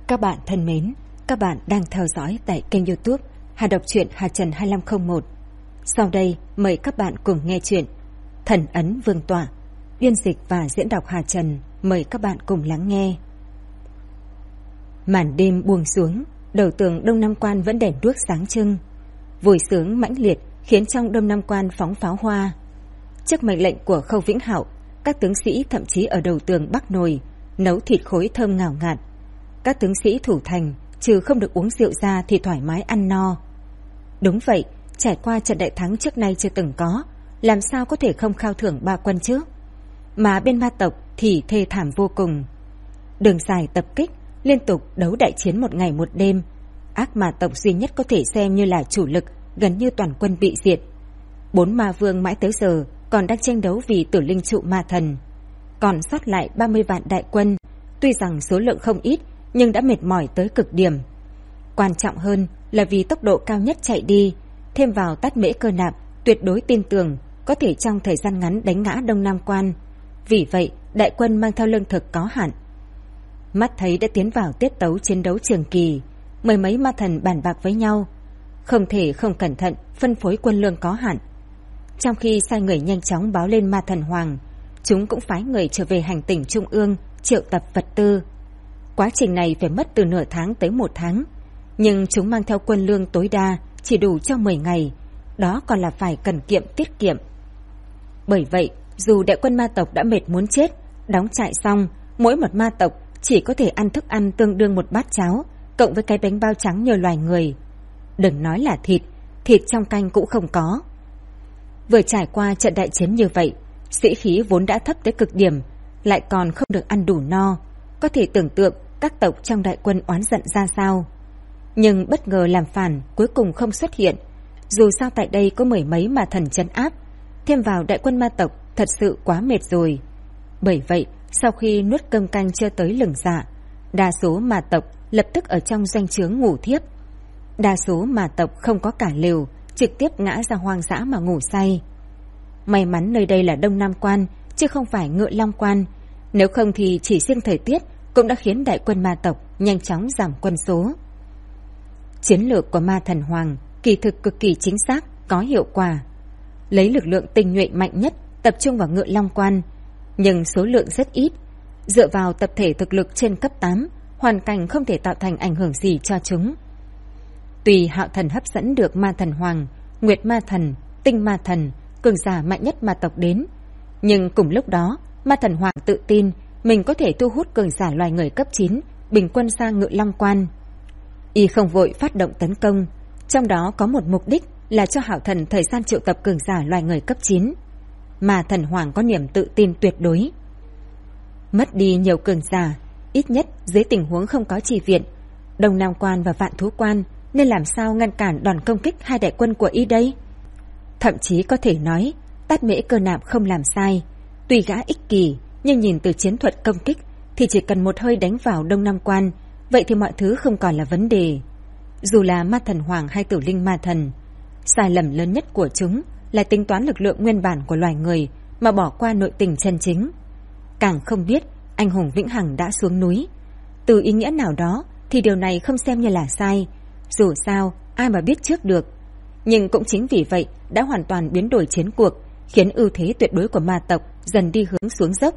Các bạn thân mến, các bạn đang theo dõi tại kênh YouTube Hà Đọc Truyện Hà Trần 2501. Sau đây mời các bạn cùng nghe chuyện Thần Ấn Vương Tọa, biên dịch và diễn đọc Hà Trần. Mời các bạn cùng lắng nghe. Màn đêm buông xuống, đầu tường Đông Nam Quan vẫn đèn đuốc sáng trưng. Vui sướng mãnh liệt khiến trong Đông Nam Quan phóng pháo hoa. Trước mệnh lệnh của Khâu Vĩnh Hạo, các tướng sĩ thậm chí ở đầu tường bắc nồi nấu thịt khối thơm ngào ngạt. Các tướng sĩ thủ thành trừ không được uống rượu ra thì thoải mái ăn no. Đúng vậy, trải qua trận đại thắng trước nay chưa từng có, làm sao có thể không khao thưởng ba quân chứ? Mà bên ma tộc thì thê thảm vô cùng. Đường dài tập kích, liên tục đấu đại chiến một ngày một đêm. Ác ma tộc duy nhất có thể xem như là chủ lực, gần như toàn quân bị diệt. 4 ma vương mãi tới giờ còn đang tranh đấu vì tử linh trụ ma thần. Còn sót lại 30 vạn đại quân, tuy rằng số lượng không ít nhưng đã mệt mỏi tới cực điểm. Quan trọng hơn là vì tốc độ cao nhất chạy đi, thêm vào Tát Mễ Cơ Nạp tuyệt đối tin tưởng có thể trong thời gian ngắn đánh ngã Đông Nam Quan. Vì vậy, đại quân mang theo lương thực có hạn. Mắt thấy đã tiến vào tiết tấu chiến đấu trường kỳ, mười mấy ma thần bàn bạc với nhau, không thể không cẩn thận phân phối quân lương có hạn. Trong khi sai người nhanh chóng báo lên ma thần hoàng, chúng cũng phái người trở về hành tỉnh trung ương triệu tập vật tư. Quá trình này phải mất từ nửa tháng tới 1 tháng, nhưng chúng mang theo quân lương tối đa chỉ đủ cho 10 ngày, đó còn là phải cần kiệm tiết kiệm. Bởi vậy, dù đại quân ma tộc đã mệt muốn chết, đóng trại xong, mỗi một ma tộc chỉ có thể ăn thức ăn tương đương một bát cháo, cộng với cái bánh bao trắng như loài người. Đừng nói là thịt trong canh cũng không có. Vừa trải qua trận đại chiến như vậy, sĩ khí vốn đã thấp tới cực điểm, lại còn không được ăn đủ no, có thể tưởng tượng các tộc trong đại quân oán giận ra sao. Nhưng bất ngờ làm phản cuối cùng không xuất hiện, dù sao tại đây có mười mấy ma thần trấn áp, thêm vào đại quân ma tộc thật sự quá mệt rồi. Bởi vậy, sau khi nuốt cơm canh chưa tới lửng dạ, đa số ma tộc lập tức ở trong doanh trướng ngủ thiếp. Đa số ma tộc không có cả lều, trực tiếp ngã ra hoang dã mà ngủ say. May mắn nơi đây là Đông Nam Quan, chứ không phải Ngựa Long Quan, nếu không thì chỉ riêng thời tiết cũng đã khiến đại quân ma tộc nhanh chóng giảm quân số. Chiến lược của ma thần hoàng kỳ thực cực kỳ chính xác, có hiệu quả. Lấy lực lượng tinh nhuệ mạnh nhất tập trung vào Ngựa Long Quan, nhưng số lượng rất ít. Dựa vào tập thể thực lực trên cấp 8, hoàn cảnh không thể tạo thành ảnh hưởng gì cho chúng. Tùy Hạo Thần hấp dẫn được ma thần hoàng, Nguyệt ma thần, Tinh ma thần, cường giả mạnh nhất ma tộc đến, nhưng cùng lúc đó ma thần hoàng tự tin mình có thể thu hút cường giả loài người cấp 9 bình quân sang Ngự Long Quan. Y không vội phát động tấn công, trong đó có một mục đích là cho Hạo Thần thời gian triệu tập cường giả loài người cấp 9. Mà thần hoàng có niềm tự tin tuyệt đối. Mất đi nhiều cường giả, ít nhất dưới tình huống không có chi viện, Đông Nam Quan và Vạn Thú Quan nên làm sao ngăn cản đòn công kích hai đại quân của Y đây? Thậm chí có thể nói Tát Mễ Cơ Nạp không làm sai. Tuy gã ích kỷ, nhưng nhìn từ chiến thuật công kích thì chỉ cần một hơi đánh vào Đông Nam Quan, vậy thì mọi thứ không còn là vấn đề. Dù là ma thần hoàng hay tử linh ma thần, sai lầm lớn nhất của chúng là tính toán lực lượng nguyên bản của loài người mà bỏ qua nội tình chân chính. Càng không biết anh hùng vĩnh hằng đã xuống núi. Từ ý nghĩa nào đó thì điều này không xem như là sai, dù sao ai mà biết trước được. Nhưng cũng chính vì vậy đã hoàn toàn biến đổi chiến cuộc, khiến ưu thế tuyệt đối của ma tộc dần đi hướng xuống dốc.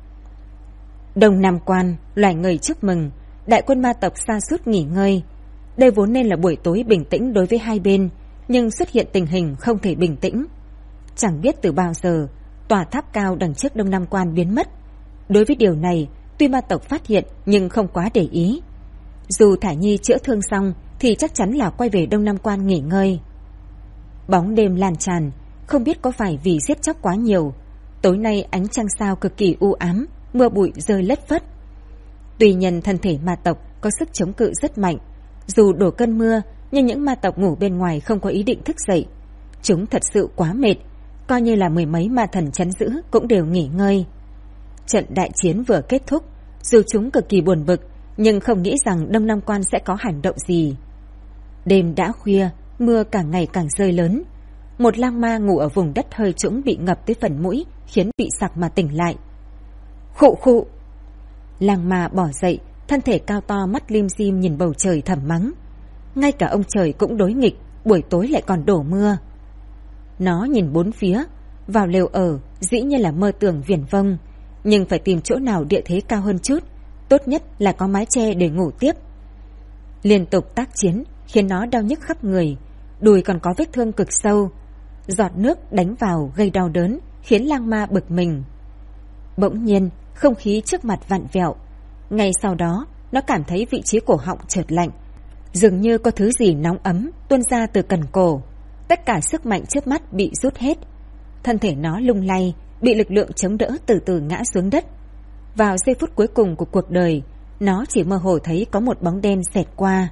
Đông Nam Quan, loài người chúc mừng, đại quân ma tộc sa sút nghỉ ngơi. Đây vốn nên là buổi tối bình tĩnh đối với hai bên, nhưng xuất hiện tình hình không thể bình tĩnh. Chẳng biết từ bao giờ, tòa tháp cao đằng trước Đông Nam Quan biến mất. Đối với điều này, tuy ma tộc phát hiện nhưng không quá để ý. Dù Thả Nhi chữa thương xong thì chắc chắn là quay về Đông Nam Quan nghỉ ngơi. Bóng đêm lan tràn, không biết có phải vì giết chóc quá nhiều, tối nay ánh trăng sao cực kỳ u ám, mưa bụi rơi lất phất. Tuy nhiên thân thể ma tộc có sức chống cự rất mạnh, dù đổ cơn mưa nhưng những ma tộc ngủ bên ngoài không có ý định thức dậy. Chúng thật sự quá mệt, coi như là mười mấy ma thần trấn giữ cũng đều nghỉ ngơi. Trận đại chiến vừa kết thúc, dù chúng cực kỳ buồn bực nhưng không nghĩ rằng Đông Nam Quan sẽ có hành động gì. Đêm đã khuya, mưa càng ngày càng rơi lớn. Một lang ma ngủ ở vùng đất hơi trũng bị ngập tới phần mũi, khiến bị sặc mà tỉnh lại. Khụ khụ! Lang ma bỏ dậy, thân thể cao to mắt lim dim nhìn bầu trời thầm mắng. Ngay cả ông trời cũng đối nghịch, buổi tối lại còn đổ mưa. Nó nhìn bốn phía, vào lều ở dĩ nhiên là mơ tưởng viển vông, nhưng phải tìm chỗ nào địa thế cao hơn chút, tốt nhất là có mái che để ngủ tiếp. Liên tục tác chiến khiến nó đau nhức khắp người, đùi còn có vết thương cực sâu. Giọt nước đánh vào gây đau đớn, khiến lang ma bực mình. Bỗng nhiên, không khí trước mặt vặn vẹo. Ngay sau đó, nó cảm thấy vị trí cổ họng chợt lạnh, dường như có thứ gì nóng ấm tuôn ra từ cần cổ. Tất cả sức mạnh trước mắt bị rút hết. Thân thể nó lung lay, bị lực lượng chống đỡ từ từ ngã xuống đất. Vào giây phút cuối cùng của cuộc đời, nó chỉ mơ hồ thấy có một bóng đen xẹt qua.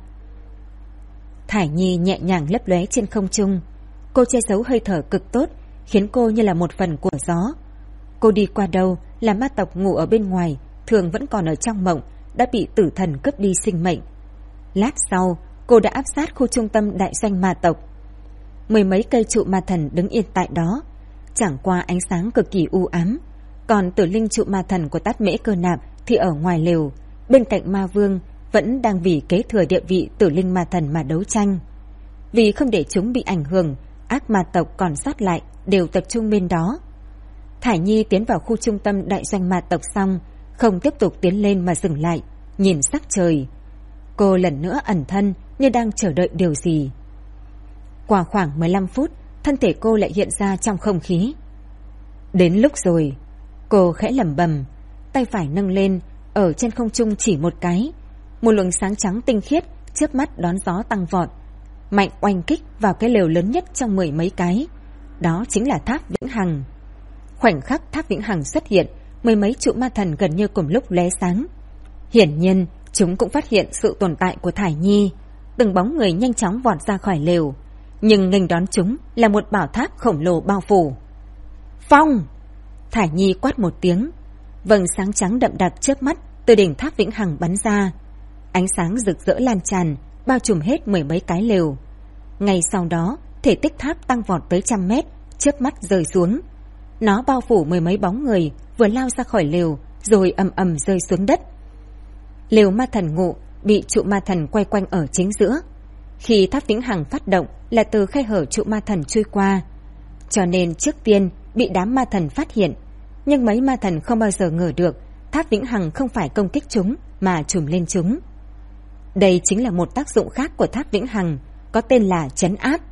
Thải Nhi nhẹ nhàng lấp lóe trên không trung. Cô che giấu hơi thở cực tốt, khiến cô như là một phần của gió. Cô đi qua đâu là ma tộc ngủ ở bên ngoài, thường vẫn còn ở trong mộng, đã bị tử thần cướp đi sinh mệnh. Lát sau, cô đã áp sát khu trung tâm đại doanh ma tộc. Mười mấy cây trụ ma thần đứng yên tại đó, chẳng qua ánh sáng cực kỳ u ám. Còn tử linh trụ ma thần của Tát Mễ Cơ Nạp thì ở ngoài lều, bên cạnh ma vương vẫn đang vì kế thừa địa vị tử linh ma thần mà đấu tranh. Vì không để chúng bị ảnh hưởng, ác ma tộc còn sót lại đều tập trung bên đó. Thải Nhi tiến vào khu trung tâm đại doanh ma tộc xong, không tiếp tục tiến lên mà dừng lại, nhìn sắc trời. Cô lần nữa ẩn thân như đang chờ đợi điều gì. Qua khoảng 15 phút, thân thể cô lại hiện ra trong không khí. Đến lúc rồi, cô khẽ lẩm bẩm, tay phải nâng lên, ở trên không trung chỉ một cái. Một luồng sáng trắng tinh khiết chớp mắt đón gió tăng vọt, mạnh oanh kích vào cái lều lớn nhất trong mười mấy cái. Đó chính là tháp Vĩnh Hằng. Khoảnh khắc tháp Vĩnh Hằng xuất hiện, mười mấy trụ ma thần gần như cùng lúc lóe sáng. Hiển nhiên, chúng cũng phát hiện sự tồn tại của Thải Nhi. Từng bóng người nhanh chóng vọt ra khỏi lều, nhưng nghênh đón chúng là một bảo tháp khổng lồ bao phủ. Phong! Thải Nhi quát một tiếng. Vầng sáng trắng đậm đặc chớp mắt từ đỉnh tháp Vĩnh Hằng bắn ra. Ánh sáng rực rỡ lan tràn, bao trùm hết mười mấy cái lều. Ngay sau đó, thể tích tháp tăng vọt tới 100 mét, chớp mắt rơi xuống. Nó bao phủ mười mấy bóng người vừa lao ra khỏi lều, rồi ầm ầm rơi xuống đất. Lều ma thần ngụ bị trụ ma thần quay quanh ở chính giữa. Khi tháp Vĩnh Hằng phát động là từ khe hở trụ ma thần trôi qua, cho nên trước tiên bị đám ma thần phát hiện. Nhưng mấy ma thần không bao giờ ngờ được tháp Vĩnh Hằng không phải công kích chúng mà trùm lên chúng. Đây chính là một tác dụng khác của tháp Vĩnh Hằng, có tên là trấn áp.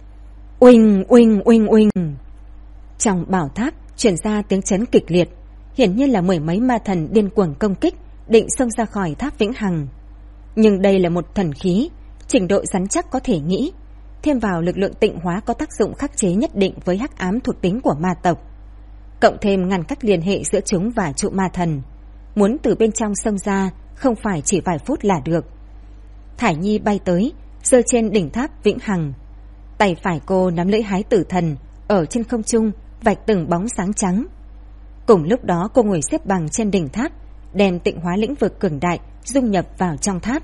Uỳnh uỳnh uỳnh uỳnh. Trong bảo tháp truyền ra tiếng chấn kịch liệt, hiển nhiên là mười mấy ma thần điên cuồng công kích, định xông ra khỏi tháp Vĩnh Hằng. Nhưng đây là một thần khí, trình độ rắn chắc có thể nghĩ, thêm vào lực lượng tịnh hóa có tác dụng khắc chế nhất định với hắc ám thuộc tính của ma tộc, cộng thêm ngăn cách liên hệ giữa chúng và trụ ma thần, muốn từ bên trong xông ra không phải chỉ vài phút là được. Thải Nhi bay tới, giơ trên đỉnh tháp Vĩnh Hằng. Tay phải cô nắm lưỡi hái tử thần, ở trên không trung vạch từng bóng sáng trắng. Cùng lúc đó cô ngồi xếp bằng trên đỉnh tháp, đem tịnh hóa lĩnh vực cường đại dung nhập vào trong tháp.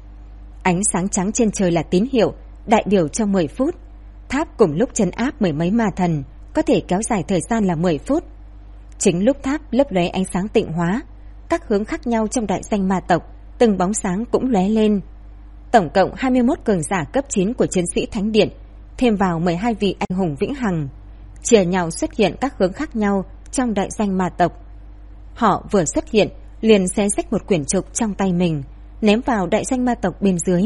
Ánh sáng trắng trên trời là tín hiệu đại biểu cho 10 phút. Tháp cùng lúc trấn áp mười mấy ma thần, có thể kéo dài thời gian là 10 phút. Chính lúc tháp lấp lóe ánh sáng tịnh hóa, các hướng khác nhau trong đại danh ma tộc, từng bóng sáng cũng lóe lên. Tổng cộng 21 cường giả cấp 9 của chiến sĩ Thánh Điện, thêm vào 12 vị anh hùng Vĩnh Hằng, chia nhau xuất hiện các hướng khác nhau trong đại danh ma tộc. Họ vừa xuất hiện liền xé rách một quyển trục trong tay mình, ném vào đại danh ma tộc bên dưới.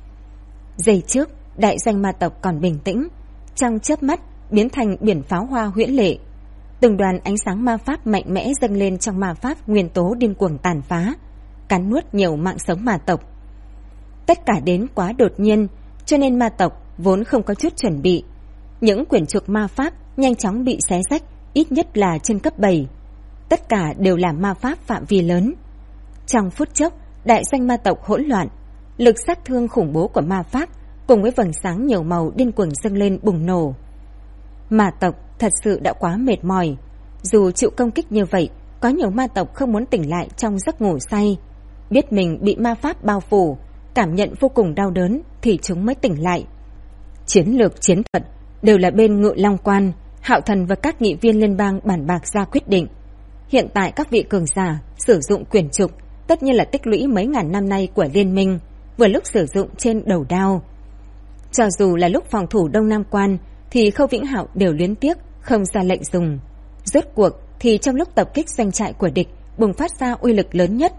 Giây trước, đại danh ma tộc còn bình tĩnh, trong chớp mắt biến thành biển pháo hoa huyễn lệ. Từng đoàn ánh sáng ma pháp mạnh mẽ dâng lên trong ma pháp nguyên tố điên cuồng tàn phá, cắn nuốt nhiều mạng sống ma tộc. Tất cả đến quá đột nhiên, cho nên ma tộc vốn không có chút chuẩn bị. Những quyển trục ma pháp nhanh chóng bị xé rách, ít nhất là trên cấp 7. Tất cả đều là ma pháp phạm vi lớn. Trong phút chốc, đại danh ma tộc hỗn loạn, lực sát thương khủng bố của ma pháp cùng với vầng sáng nhiều màu điên cuồng dâng lên bùng nổ. Ma tộc thật sự đã quá mệt mỏi. Dù chịu công kích như vậy, có nhiều ma tộc không muốn tỉnh lại trong giấc ngủ say. Biết mình bị ma pháp bao phủ, cảm nhận vô cùng đau đớn thì chúng mới tỉnh lại. Chiến lược chiến thuật đều là bên Ngự Long Quan, Hạo Thần và các nghị viên liên bang bàn bạc ra quyết định. Hiện tại các vị cường giả sử dụng quyển trục tất nhiên là tích lũy mấy ngàn năm nay của liên minh, vừa lúc sử dụng trên đầu đao. Cho dù là lúc phòng thủ Đông Nam Quan thì Khâu Vĩnh Hạo đều luyến tiếc không ra lệnh dùng. Rốt cuộc thì trong lúc tập kích doanh trại của địch bùng phát ra uy lực lớn nhất.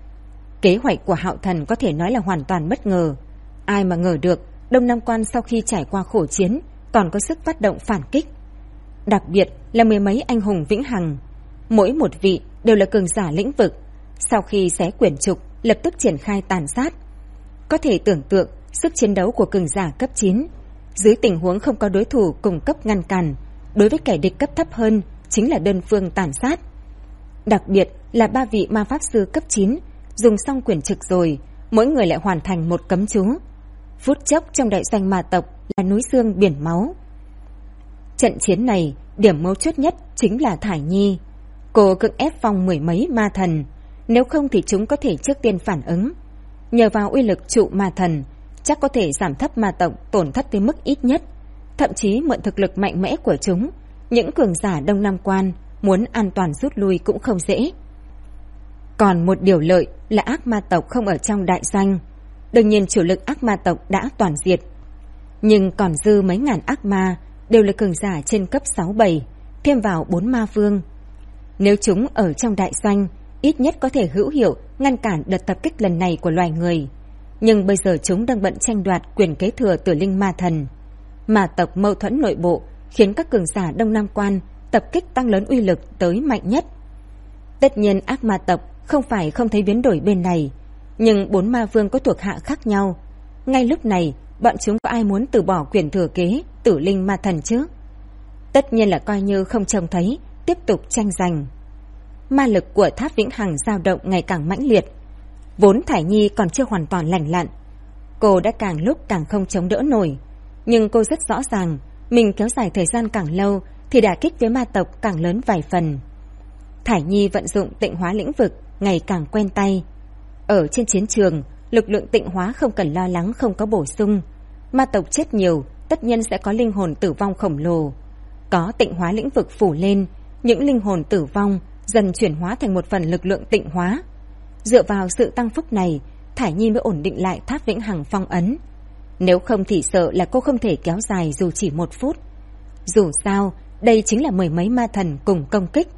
Kế hoạch của Hạo Thần có thể nói là hoàn toàn bất ngờ. Ai mà ngờ được Đông Nam Quan sau khi trải qua khổ chiến còn có sức phát động phản kích. Đặc biệt là mười mấy anh hùng vĩnh hằng, mỗi một vị đều là cường giả lĩnh vực. Sau khi xé quyển trục lập tức triển khai tàn sát. Có thể tưởng tượng sức chiến đấu của cường giả cấp 9. Dưới tình huống không có đối thủ cùng cấp ngăn cản, đối với kẻ địch cấp thấp hơn chính là đơn phương tàn sát. Đặc biệt là 3 vị ma pháp sư cấp 9 dùng xong quyển trục rồi, mỗi người lại hoàn thành một cấm chú. Phút chốc trong đại doanh ma tộc là núi xương biển máu. Trận chiến này, điểm mấu chốt nhất chính là Thải Nhi. Cô cưỡng ép phong mười mấy ma thần, nếu không thì chúng có thể trước tiên phản ứng. Nhờ vào uy lực trụ ma thần, chắc có thể giảm thấp ma tộc tổn thất tới mức ít nhất. Thậm chí mượn thực lực mạnh mẽ của chúng, những cường giả Đông Nam Quan muốn an toàn rút lui cũng không dễ. Còn một điều lợi là ác ma tộc không ở trong đại doanh. Đương nhiên chủ lực ác ma tộc đã toàn diệt, nhưng còn dư mấy ngàn ác ma đều là cường giả trên cấp 6-7, thêm vào 4 ma vương. Nếu chúng ở trong đại doanh, ít nhất có thể hữu hiệu ngăn cản đợt tập kích lần này của loài người. Nhưng bây giờ chúng đang bận tranh đoạt quyền kế thừa Tử Linh Ma Thần. Ma tộc mâu thuẫn nội bộ khiến các cường giả Đông Nam Quan tập kích tăng lớn uy lực tới mạnh nhất. Tất nhiên ác ma tộc không phải không thấy biến đổi bên này, nhưng 4 ma vương có thuộc hạ khác nhau. Ngay lúc này, bọn chúng có ai muốn từ bỏ quyền thừa kế Tử Linh Ma Thần chứ? Tất nhiên là coi như không trông thấy, tiếp tục tranh giành. Ma lực của Tháp Vĩnh Hằng dao động ngày càng mãnh liệt. Vốn Thải Nhi còn chưa hoàn toàn lành lặn, cô đã càng lúc càng không chống đỡ nổi. Nhưng cô rất rõ ràng, mình kéo dài thời gian càng lâu thì đả kích với ma tộc càng lớn vài phần. Thải Nhi vận dụng tịnh hóa lĩnh vực ngày càng quen tay. Ở trên chiến trường, lực lượng tịnh hóa không cần lo lắng không có bổ sung. Ma tộc chết nhiều, tất nhiên sẽ có linh hồn tử vong khổng lồ. Có tịnh hóa lĩnh vực phủ lên, những linh hồn tử vong dần chuyển hóa thành một phần lực lượng tịnh hóa. Dựa vào sự tăng phúc này, Thải Nhi mới ổn định lại Tháp Vĩnh Hằng phong ấn. Nếu không thì sợ là cô không thể kéo dài dù chỉ 1 phút. Dù sao, đây chính là mười mấy ma thần cùng công kích.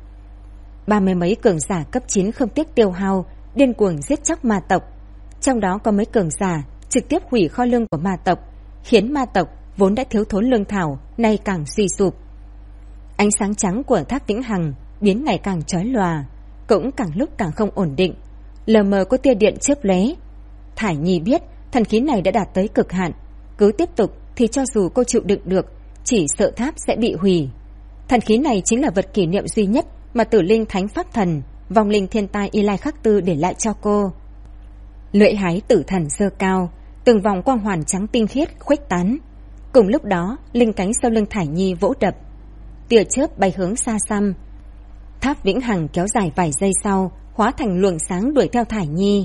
30 mấy cường giả cấp 9 không tiếc tiêu hao, điên cuồng giết chóc ma tộc. Trong đó có mấy cường giả trực tiếp hủy kho lương của ma tộc, khiến ma tộc vốn đã thiếu thốn lương thảo nay càng suy sụp. Ánh sáng trắng của Tháp Vĩnh Hằng biến ngày càng chói lòa, cũng càng lúc càng không ổn định. Lờ mờ có tia điện chớp lóe. Thải Nhi biết thần khí này đã đạt tới cực hạn, cứ tiếp tục thì cho dù cô chịu đựng được, chỉ sợ tháp sẽ bị hủy. Thần khí này chính là vật kỷ niệm duy nhất mà Tử Linh Thánh Pháp Thần, vong linh thiên tai Y Lai Khắc Tư để lại cho cô. Lưỡi hái tử thần giơ cao, từng vòng quang hoàn trắng tinh khiết khuếch tán. Cùng lúc đó, linh cánh sau lưng Thải Nhi vỗ đập, tia chớp bay hướng xa xăm. Tháp Vĩnh Hằng kéo dài vài giây sau, hóa thành luồng sáng đuổi theo Thải Nhi.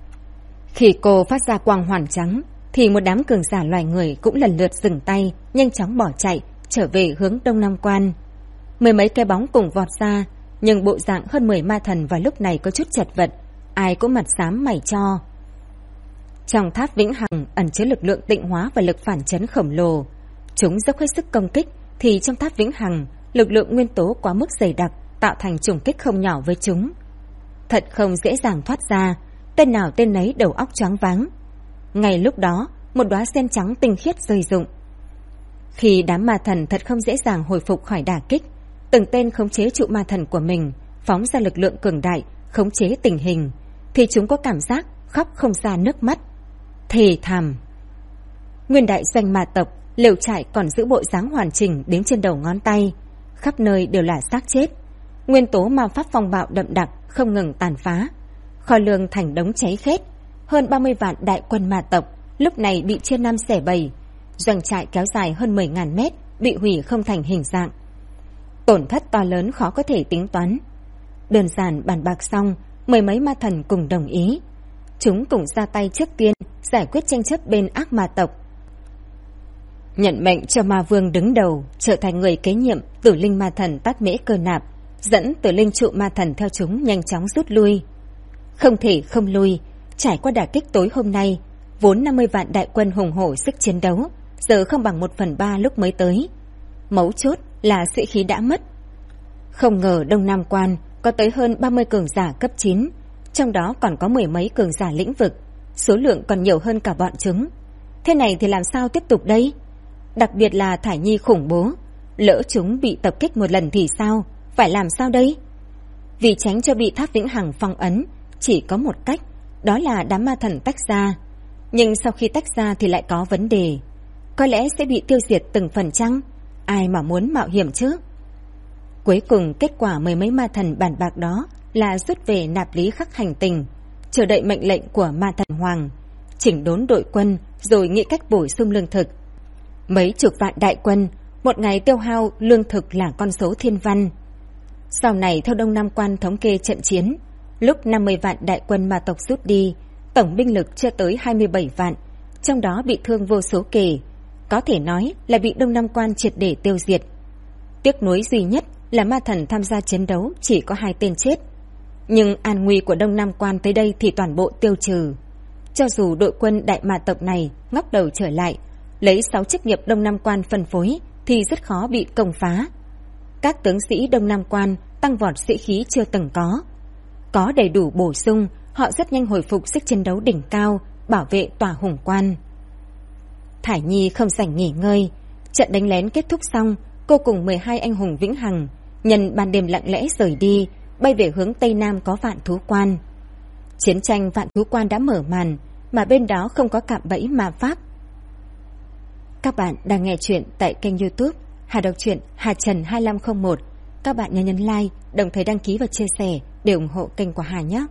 Khi cô phát ra quang hoàn trắng, thì một đám cường giả loài người cũng lần lượt dừng tay, nhanh chóng bỏ chạy, trở về hướng Đông Nam Quan. Mười mấy cái bóng cùng vọt ra, nhưng bộ dạng hơn 10 ma thần vào lúc này có chút chật vật, ai cũng mặt xám mày cho. Trong Tháp Vĩnh Hằng ẩn chứa lực lượng tịnh hóa và lực phản chấn khổng lồ. Chúng dốc hết sức công kích, thì trong Tháp Vĩnh Hằng, lực lượng nguyên tố quá mức dày đặc, tạo thành trùng kích không nhỏ với chúng. Thật không dễ dàng thoát ra, tên nào tên nấy đầu óc choáng váng. Ngay lúc đó, một đóa sen trắng tinh khiết rơi rụng. Khi đám ma thần thật không dễ dàng hồi phục khỏi đả kích, từng tên khống chế trụ ma thần của mình, phóng ra lực lượng cường đại, khống chế tình hình, thì chúng có cảm giác khóc không ra nước mắt. Thề thảm. Nguyên đại doanh ma tộc, lều trại còn giữ bộ dáng hoàn chỉnh đến trên đầu ngón tay, khắp nơi đều là xác chết. Nguyên tố ma pháp phong bạo đậm đặc không ngừng tàn phá, kho lương thành đống cháy khét. Hơn 30 vạn đại quân ma tộc lúc này bị chia năm xẻ bảy, doanh trại kéo dài hơn 10.000 mét bị hủy không thành hình dạng. Tổn thất to lớn khó có thể tính toán. Đơn giản bàn bạc xong, mười mấy ma thần cùng đồng ý. Chúng cùng ra tay trước tiên giải quyết tranh chấp bên ác ma tộc, nhận mệnh cho ma vương đứng đầu trở thành người kế nhiệm Tử Linh Ma Thần Tát Mễ Cơ Nạp, dẫn Tử Linh trụ ma thần theo chúng nhanh chóng rút lui. Không thể không lui, trải qua đả kích tối hôm nay, vốn 50 vạn đại quân hùng hổ sức chiến đấu, giờ không bằng 1/3 lúc mới tới. Mấu chốt là sĩ khí đã mất. Không ngờ Đông Nam Quan có tới hơn 30 cường giả cấp 9, trong đó còn có 10 mấy cường giả lĩnh vực, số lượng còn nhiều hơn cả bọn chúng. Thế này thì làm sao tiếp tục đây? Đặc biệt là Thải Nhi khủng bố, lỡ chúng bị tập kích một lần thì sao? Phải làm sao đây? Vì tránh cho bị Tháp Vĩnh Hằng phong ấn, chỉ có một cách, đó là đám ma thần tách ra. Nhưng sau khi tách ra thì lại có vấn đề. Có lẽ sẽ bị tiêu diệt từng phần chăng? Ai mà muốn mạo hiểm chứ? Cuối cùng kết quả mười mấy ma thần bàn bạc đó là rút về Nạp Lý Khắc hành tinh, chờ đợi mệnh lệnh của ma thần hoàng, chỉnh đốn đội quân rồi nghĩ cách bổ sung lương thực. Mấy chục vạn đại quân, một ngày tiêu hao lương thực là con số thiên văn. Sau này theo Đông Nam Quan thống kê trận chiến, lúc 50 vạn đại quân ma tộc rút đi, tổng binh lực chưa tới 27 vạn, trong đó bị thương vô số kể, có thể nói là bị Đông Nam Quan triệt để tiêu diệt. Tiếc nuối duy nhất là ma thần tham gia chiến đấu chỉ có 2 tên chết. Nhưng an nguy của Đông Nam Quan tới đây thì toàn bộ tiêu trừ. Cho dù đội quân đại ma tộc này ngóc đầu trở lại, lấy 6 chức nghiệp Đông Nam Quan phân phối thì rất khó bị công phá. Các tướng sĩ Đông Nam Quan tăng vọt sĩ khí chưa từng có đầy đủ bổ sung, họ rất nhanh hồi phục sức chiến đấu đỉnh cao, bảo vệ tòa hùng quan. Thải Nhi không rảnh nghỉ ngơi, trận đánh lén kết thúc xong, cô cùng 12 anh hùng vĩnh hằng nhân ban đêm lặng lẽ rời đi, bay về hướng tây nam có Vạn Thú Quan. Chiến tranh Vạn Thú Quan đã mở màn, mà bên đó không có cạm bẫy ma pháp. Các bạn đang nghe chuyện tại kênh YouTube Hà Đọc Truyện Hà Trần 2501. Các bạn nhớ nhấn like, đồng thời đăng ký và chia sẻ để ủng hộ kênh của Hà nhé.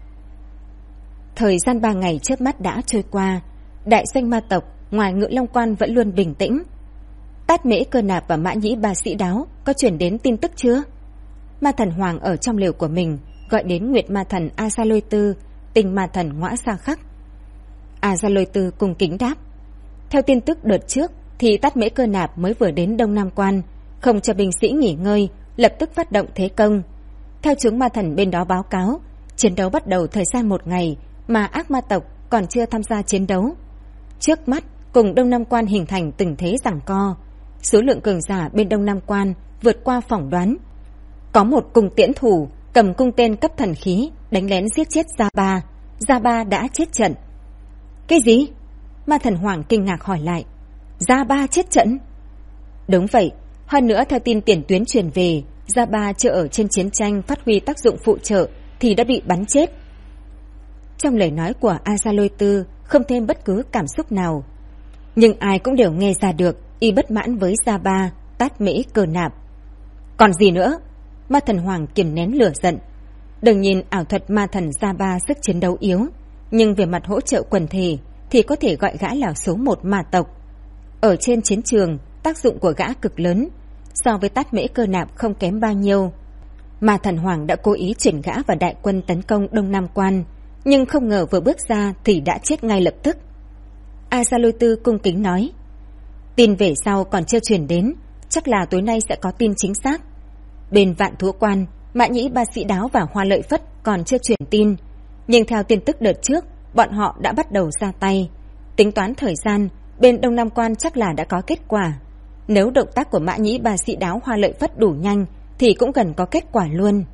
Thời gian 3 ngày chớp mắt đã trôi qua, đại doanh ma tộc ngoài Ngự Long Quan vẫn luôn bình tĩnh. Tát Mễ Cơ Nạp và Mã Nhĩ Ba Sĩ Đáo có chuyển đến tin tức chưa? Ma thần Hoàng ở trong lều của mình gọi đến Nguyệt Ma Thần A Sa Lôi Tư, Tinh Ma Thần Ngõa Sa Khắc. A Sa Lôi Tư cung kính đáp. Theo tin tức đợt trước thì Tát Mễ Cơ Nạp mới vừa đến Đông Nam Quan, không cho binh sĩ nghỉ ngơi, lập tức phát động thế công. Theo chúng ma thần bên đó báo cáo, chiến đấu bắt đầu thời gian 1 ngày mà ác ma tộc còn chưa tham gia chiến đấu. Trước mắt cùng Đông Nam Quan hình thành tình thế giằng co, số lượng cường giả bên Đông Nam Quan vượt qua phỏng đoán. Có một cung tiễn thủ cầm cung tên cấp thần khí đánh lén giết chết Gia Ba đã chết trận. Cái gì? Ma thần Hoàng kinh ngạc hỏi lại. Gia Ba chết trận? Đúng vậy, hơn nữa theo tin tiền tuyến truyền về, Gia Ba chưa ở trên chiến tranh phát huy tác dụng phụ trợ thì đã bị bắn chết. Trong lời nói của A Sa Lôi Tư không thêm bất cứ cảm xúc nào, nhưng ai cũng đều nghe ra được y bất mãn với Gia Ba, Tát Mễ Cơ Nạp. Còn gì nữa? Ma thần Hoàng kiềm nén lửa giận. Đừng nhìn ảo thuật ma thần Gia Ba sức chiến đấu yếu, nhưng về mặt hỗ trợ quần thể thì có thể gọi gã là số 1 ma tộc. Ở trên chiến trường, tác dụng của gã cực lớn, so với Tát Mễ Cơ Nạp không kém bao nhiêu. Ma thần Hoàng đã cố ý chuyển gã vào đại quân tấn công Đông Nam Quan, nhưng không ngờ vừa bước ra thì đã chết ngay lập tức. A Sa Lôi Tư cung kính nói. Tin về sau còn chưa truyền đến, chắc là tối nay sẽ có tin chính xác. Bên Vạn Thú Quan, Mã Nhĩ Ba Sĩ Đáo và Hoa Lợi Phất còn chưa truyền tin, nhưng theo tin tức đợt trước, bọn họ đã bắt đầu ra tay. Tính toán thời gian, bên Đông Nam Quan chắc là đã có kết quả. Nếu động tác của Mã Nhĩ Ba Sĩ Đáo Hoa Lợi Phất đủ nhanh thì cũng gần có kết quả luôn.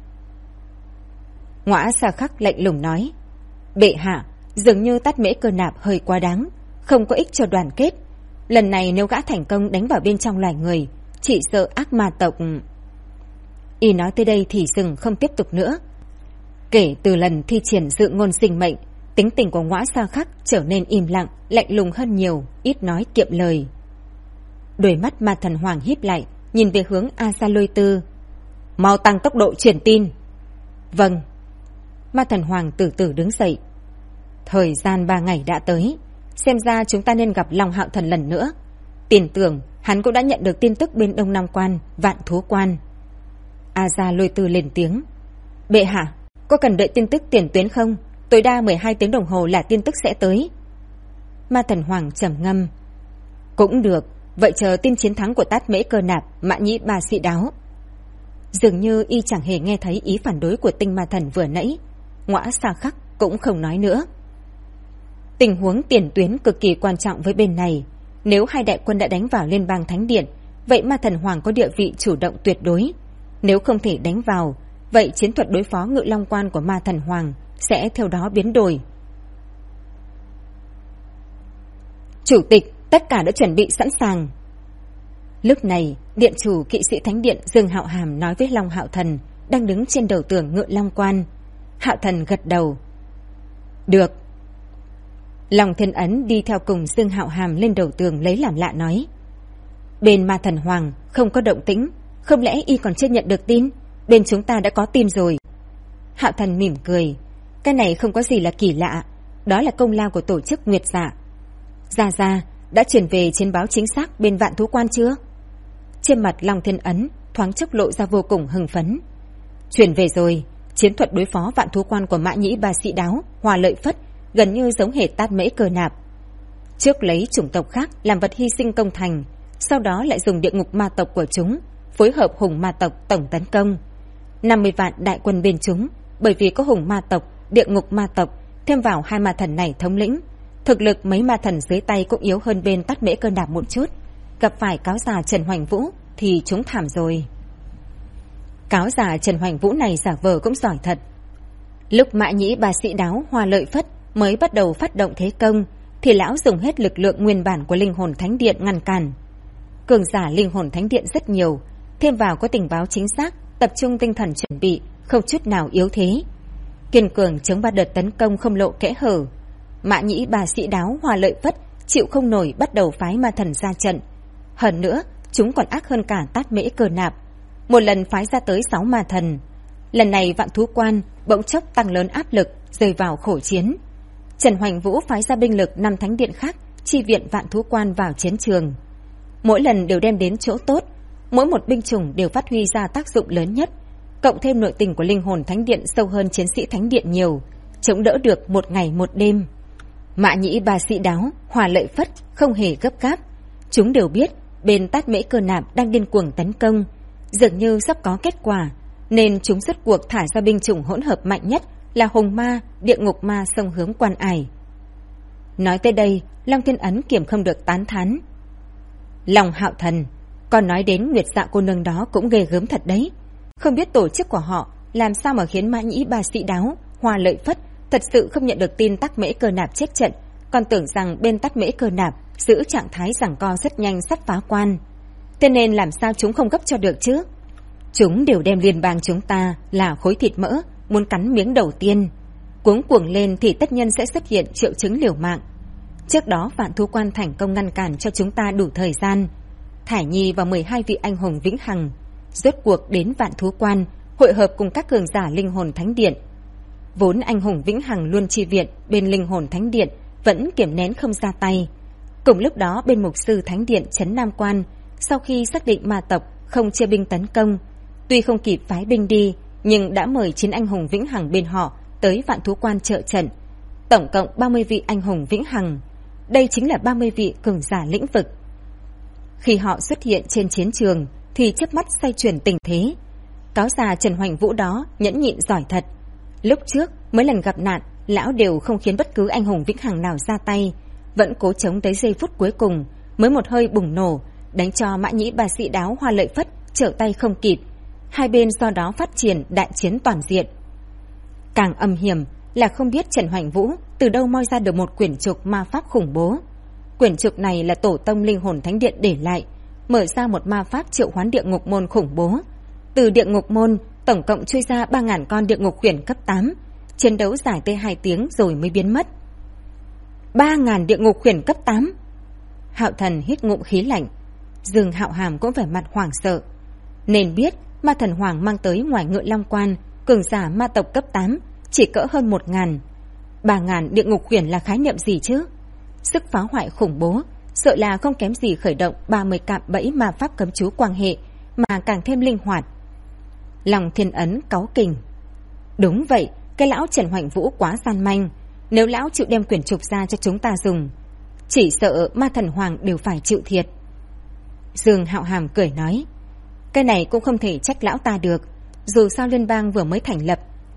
Ngõa Sa Khắc lạnh lùng nói. Bệ hạ, dường như Tát Mễ Cơ Nạp hơi quá đáng, không có ích cho đoàn kết. Lần này nếu gã thành công đánh vào bên trong loài người, chỉ sợ ác ma tộc. Y nói tới đây thì dừng không tiếp tục nữa. Kể từ lần thi triển dự ngôn sinh mệnh, tính tình của Ngõa Sa Khắc trở nên im lặng, lạnh lùng hơn nhiều, ít nói kiệm lời. Đôi mắt ma thần Hoàng híp lại, nhìn về hướng A Sa Lôi Tư. Mau tăng tốc độ truyền tin. Vâng. Ma thần Hoàng từ từ đứng dậy. Thời gian 3 ngày đã tới, xem ra chúng ta nên gặp Long Hạo Thần lần nữa. Tin tưởng hắn cũng đã nhận được tin tức bên Đông Nam Quan, Vạn Thú Quan. A Sa Lôi Tư lên tiếng. Bệ hạ, có cần đợi tin tức tiền tuyến không? Tối đa 12 tiếng đồng hồ là tin tức sẽ tới. Ma thần Hoàng trầm ngâm. Cũng được, vậy chờ tin chiến thắng của Tát Mễ Cơ Nạp, Mã Nhĩ Ba Sĩ Đáo. Dường như y chẳng hề nghe thấy ý phản đối của Tinh Ma Thần vừa nãy. Ngõa Xa Khắc cũng không nói nữa. Tình huống tiền tuyến cực kỳ quan trọng với bên này. Nếu hai đại quân đã đánh vào Liên bang Thánh Điện, vậy Ma Thần Hoàng có địa vị chủ động tuyệt đối. Nếu không thể đánh vào, vậy chiến thuật đối phó Ngự Long Quan của Ma Thần Hoàng sẽ theo đó biến đổi. Chủ tịch, tất cả đã chuẩn bị sẵn sàng. Lúc này, điện chủ kỵ sĩ Thánh Điện Dương Hạo Hàm nói với Long Hạo Thần đang đứng trên đầu tường Ngự Long Quan. Hạo Thần gật đầu. Được. Long Thiên Ấn đi theo cùng Dương Hạo Hàm lên đầu tường lấy làm lạ nói. Bên Ma Thần Hoàng không có động tĩnh, không lẽ y còn chưa nhận được tin? Bên chúng ta đã có tin rồi. Hạo Thần mỉm cười. Cái này không có gì là kỳ lạ, đó là công lao của tổ chức Nguyệt Dạ. Ra đã chuyển về chiến báo chính xác bên Vạn Thú Quan chưa? Trên mặt Long Thiên Ấn thoáng chốc lộ ra vô cùng hưng phấn. Chuyển về rồi. Chiến thuật đối phó Vạn Thú Quan của Mã Nhĩ Ba Sĩ Đáo, Hoa Lợi Phất gần như giống hệt Tát Mễ Cơ Nạp. Trước lấy chủng tộc khác làm vật hy sinh công thành, sau đó lại dùng địa ngục ma tộc của chúng phối hợp hùng ma tộc tổng tấn công. 50 vạn đại quân bên chúng, bởi vì có hùng ma tộc, địa ngục ma tộc thêm vào hai ma thần này thống lĩnh, thực lực mấy ma thần dưới tay cũng yếu hơn bên Tát Mễ Cơ Nạp một chút. Gặp phải cáo già Trần Hoành Vũ thì chúng thảm rồi. Cáo già Trần Hoành Vũ này giả vờ cũng giỏi thật. Lúc Mã Nhĩ Ba Sĩ Đáo, Hoa Lợi Phất mới bắt đầu phát động thế công, thì lão dùng hết lực lượng nguyên bản của Linh Hồn Thánh Điện ngăn cản. Cường giả Linh Hồn Thánh Điện rất nhiều, thêm vào có tình báo chính xác, tập trung tinh thần chuẩn bị, không chút nào yếu thế. Kiên cường chống 3 đợt tấn công không lộ kẽ hở. Mã Nhĩ Ba Sĩ Đáo, Hoa Lợi Phất chịu không nổi bắt đầu phái ma thần ra trận. Hơn nữa, chúng còn ác hơn cả Tát Mễ Cơ Nạp, một lần phái ra tới 6 ma thần. Lần này Vạn Thú Quan bỗng chốc tăng lớn áp lực, rơi vào khổ chiến. Trần Hoành Vũ phái ra binh lực 5 thánh điện khác chi viện Vạn Thú Quan vào chiến trường. Mỗi lần đều đem đến chỗ tốt, mỗi một binh chủng đều phát huy ra tác dụng lớn nhất, cộng thêm nội tình của Linh Hồn Thánh Điện sâu hơn chiến sĩ Thánh Điện nhiều, chống đỡ được một ngày một đêm. Mã Nhĩ Ba Sĩ Đáo, Hoa Lợi Phất không hề gấp gáp. Chúng đều biết bên Tát Mễ Cơ Nạp đang điên cuồng tấn công, dường như sắp có kết quả, nên chúng rốt cuộc thả ra binh chủng hỗn hợp mạnh nhất là hùng ma, địa ngục ma sông hướng Quan Ải. Nói tới đây, Long Thiên Ấn kiềm không được tán thán. Long Hạo Thần, còn nói đến Nguyệt Dạ cô nương đó cũng ghê gớm thật đấy. Không biết tổ chức của họ làm sao mà khiến Mã Nhĩ Ba Sĩ Đáo, Hoa Lợi Phất thật sự không nhận được tin Tát Mễ Cơ Nạp chết trận, còn tưởng rằng bên Tát Mễ Cơ Nạp giữ trạng thái giằng co rất nhanh sắp phá quan. Thế nên làm sao chúng không gấp cho được chứ? Chúng đều đem liên bang chúng ta là khối thịt mỡ, muốn cắn miếng đầu tiên. Cuống cuồng lên thì tất nhiên sẽ xuất hiện triệu chứng liều mạng. Trước đó Vạn Thú Quan thành công ngăn cản cho chúng ta đủ thời gian. Thải Nhi và 12 vị anh hùng vĩnh hằng rốt cuộc đến Vạn Thú Quan hội hợp cùng các cường giả Linh Hồn Thánh Điện. Vốn anh hùng vĩnh hằng luôn chi viện bên Linh Hồn Thánh Điện vẫn kiềm nén không ra tay. Cùng lúc đó bên mục sư Thánh Điện trấn Nam Quan, sau khi xác định ma tộc không chia binh tấn công, tuy không kịp phái binh đi, nhưng đã mời 9 anh hùng vĩnh hằng bên họ tới Vạn Thú Quan trợ trận. Tổng cộng 30 vị anh hùng vĩnh hằng. Đây chính là 30 vị cường giả lĩnh vực. Khi họ xuất hiện trên chiến trường thì chớp mắt xoay chuyển tình thế. Cáo già Trần Hoành Vũ đó nhẫn nhịn giỏi thật. Lúc trước mấy lần gặp nạn, lão đều không khiến bất cứ anh hùng vĩnh hằng nào ra tay, vẫn cố chống tới giây phút cuối cùng mới một hơi bùng nổ, đánh cho Mã Nhĩ Ba Sĩ Đáo, Hoa Lợi Phất trở tay không kịp. Hai bên do đó phát triển đại chiến toàn diện. Càng âm hiểm là không biết Trần Hoành Vũ từ đâu moi ra được một quyển trục ma pháp khủng bố. Quyển trục này là tổ tông Linh Hồn Thánh Điện để lại, mở ra một ma pháp triệu hoán địa ngục môn khủng bố. Từ địa ngục môn tổng cộng chui ra 3.000 con địa ngục khuyển cấp 8, chiến đấu dài tới 2 tiếng rồi mới biến mất. 3.000 địa ngục khuyển cấp 8. Hạo Thần hít ngụm khí lạnh, Dương Hạo Hàm cũng vẻ mặt hoảng sợ. Nên biết Ma Thần Hoàng mang tới ngoài Ngự Long Quan cường giả ma tộc cấp 8 chỉ cỡ hơn 1.000. 3.000 địa ngục khuyển là khái niệm gì chứ? Sức phá hoại khủng bố, sợ là không kém gì khởi động 30 cạm bẫy ma pháp cấm chú quang hệ, mà càng thêm linh hoạt. Lòng Thiên Ấn cáu kỉnh. Đúng vậy, cái lão Trần Hoành Vũ quá gian manh. Nếu lão chịu đem quyển trục ra cho chúng ta dùng, chỉ sợ Ma Thần Hoàng đều phải chịu thiệt. Dương Hạo Hàm cười nói, cái này cũng không thể trách lão ta được. Dù sao liên bang vừa mới thành lập,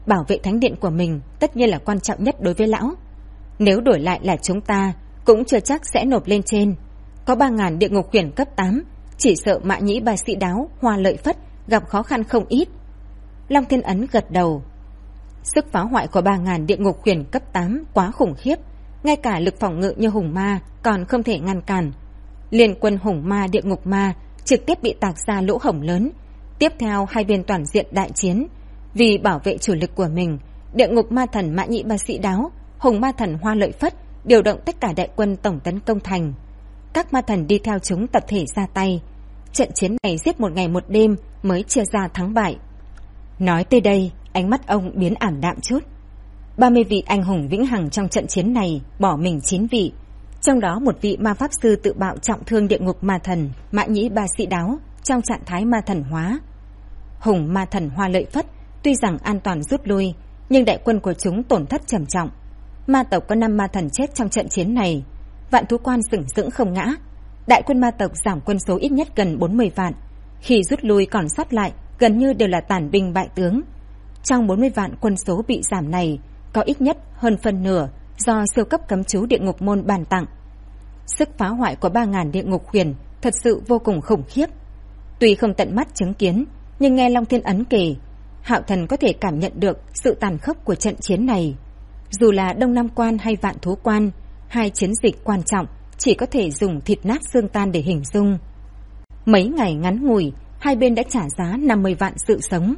bảo vệ thánh điện của mình tất nhiên là quan trọng nhất đối với lão. Nếu đổi lại là chúng ta, cũng chưa chắc sẽ nộp lên trên. Có 3.000 địa ngục huyền cấp 8, chỉ sợ Mã Nhĩ Ba Sĩ Đáo, Hoa Lợi Phất gặp khó khăn không ít. Long Thiên Ấn gật đầu. Sức phá hoại của 3.000 địa ngục huyền cấp 8 quá khủng khiếp, ngay cả lực phòng ngự như hùng ma còn không thể ngăn cản. Liên quân hùng ma địa ngục ma trực tiếp bị tạc ra lỗ hổng lớn. Tiếp theo hai bên toàn diện đại chiến. Vì bảo vệ chủ lực của mình, địa ngục ma thần Mã Nhĩ Ba Sĩ Đáo, hùng ma thần Hoa Lợi Phất điều động tất cả đại quân tổng tấn công thành. Các ma thần đi theo chúng tập thể ra tay. Trận chiến này giết một ngày một đêm mới chia ra thắng bại. Nói tới đây, ánh mắt ông biến ảm đạm chút. 30 vị anh hùng vĩnh hằng trong trận chiến này bỏ mình 9 vị, trong đó một vị ma pháp sư tự bạo trọng thương địa ngục ma thần Mã Nhĩ Ba Sĩ Đáo trong trạng thái ma thần hóa. Hùng ma thần Hoa Lợi Phất tuy rằng an toàn rút lui, nhưng đại quân của chúng tổn thất trầm trọng. Ma tộc có 5 ma thần chết trong trận chiến này. Vạn thú quan sừng sững không ngã. Đại quân ma tộc giảm quân số ít nhất gần 40 vạn. Khi rút lui còn sót lại gần như đều là tàn binh bại tướng. Trong 40 vạn quân số bị giảm này, có ít nhất hơn phần nửa do siêu cấp cấm chú địa ngục môn ban tặng. Sức phá hoại của 3.000 địa ngục huyền thật sự vô cùng khủng khiếp. Tuy không tận mắt chứng kiến, nhưng nghe Long Thiên Ấn kể, Hạo Thần có thể cảm nhận được sự tàn khốc của trận chiến này. Dù là Đông Nam Quan hay Vạn Thú Quan, hai chiến dịch quan trọng chỉ có thể dùng thịt nát xương tan để hình dung. Mấy ngày ngắn ngủi, hai bên đã trả giá 50 vạn sự sống.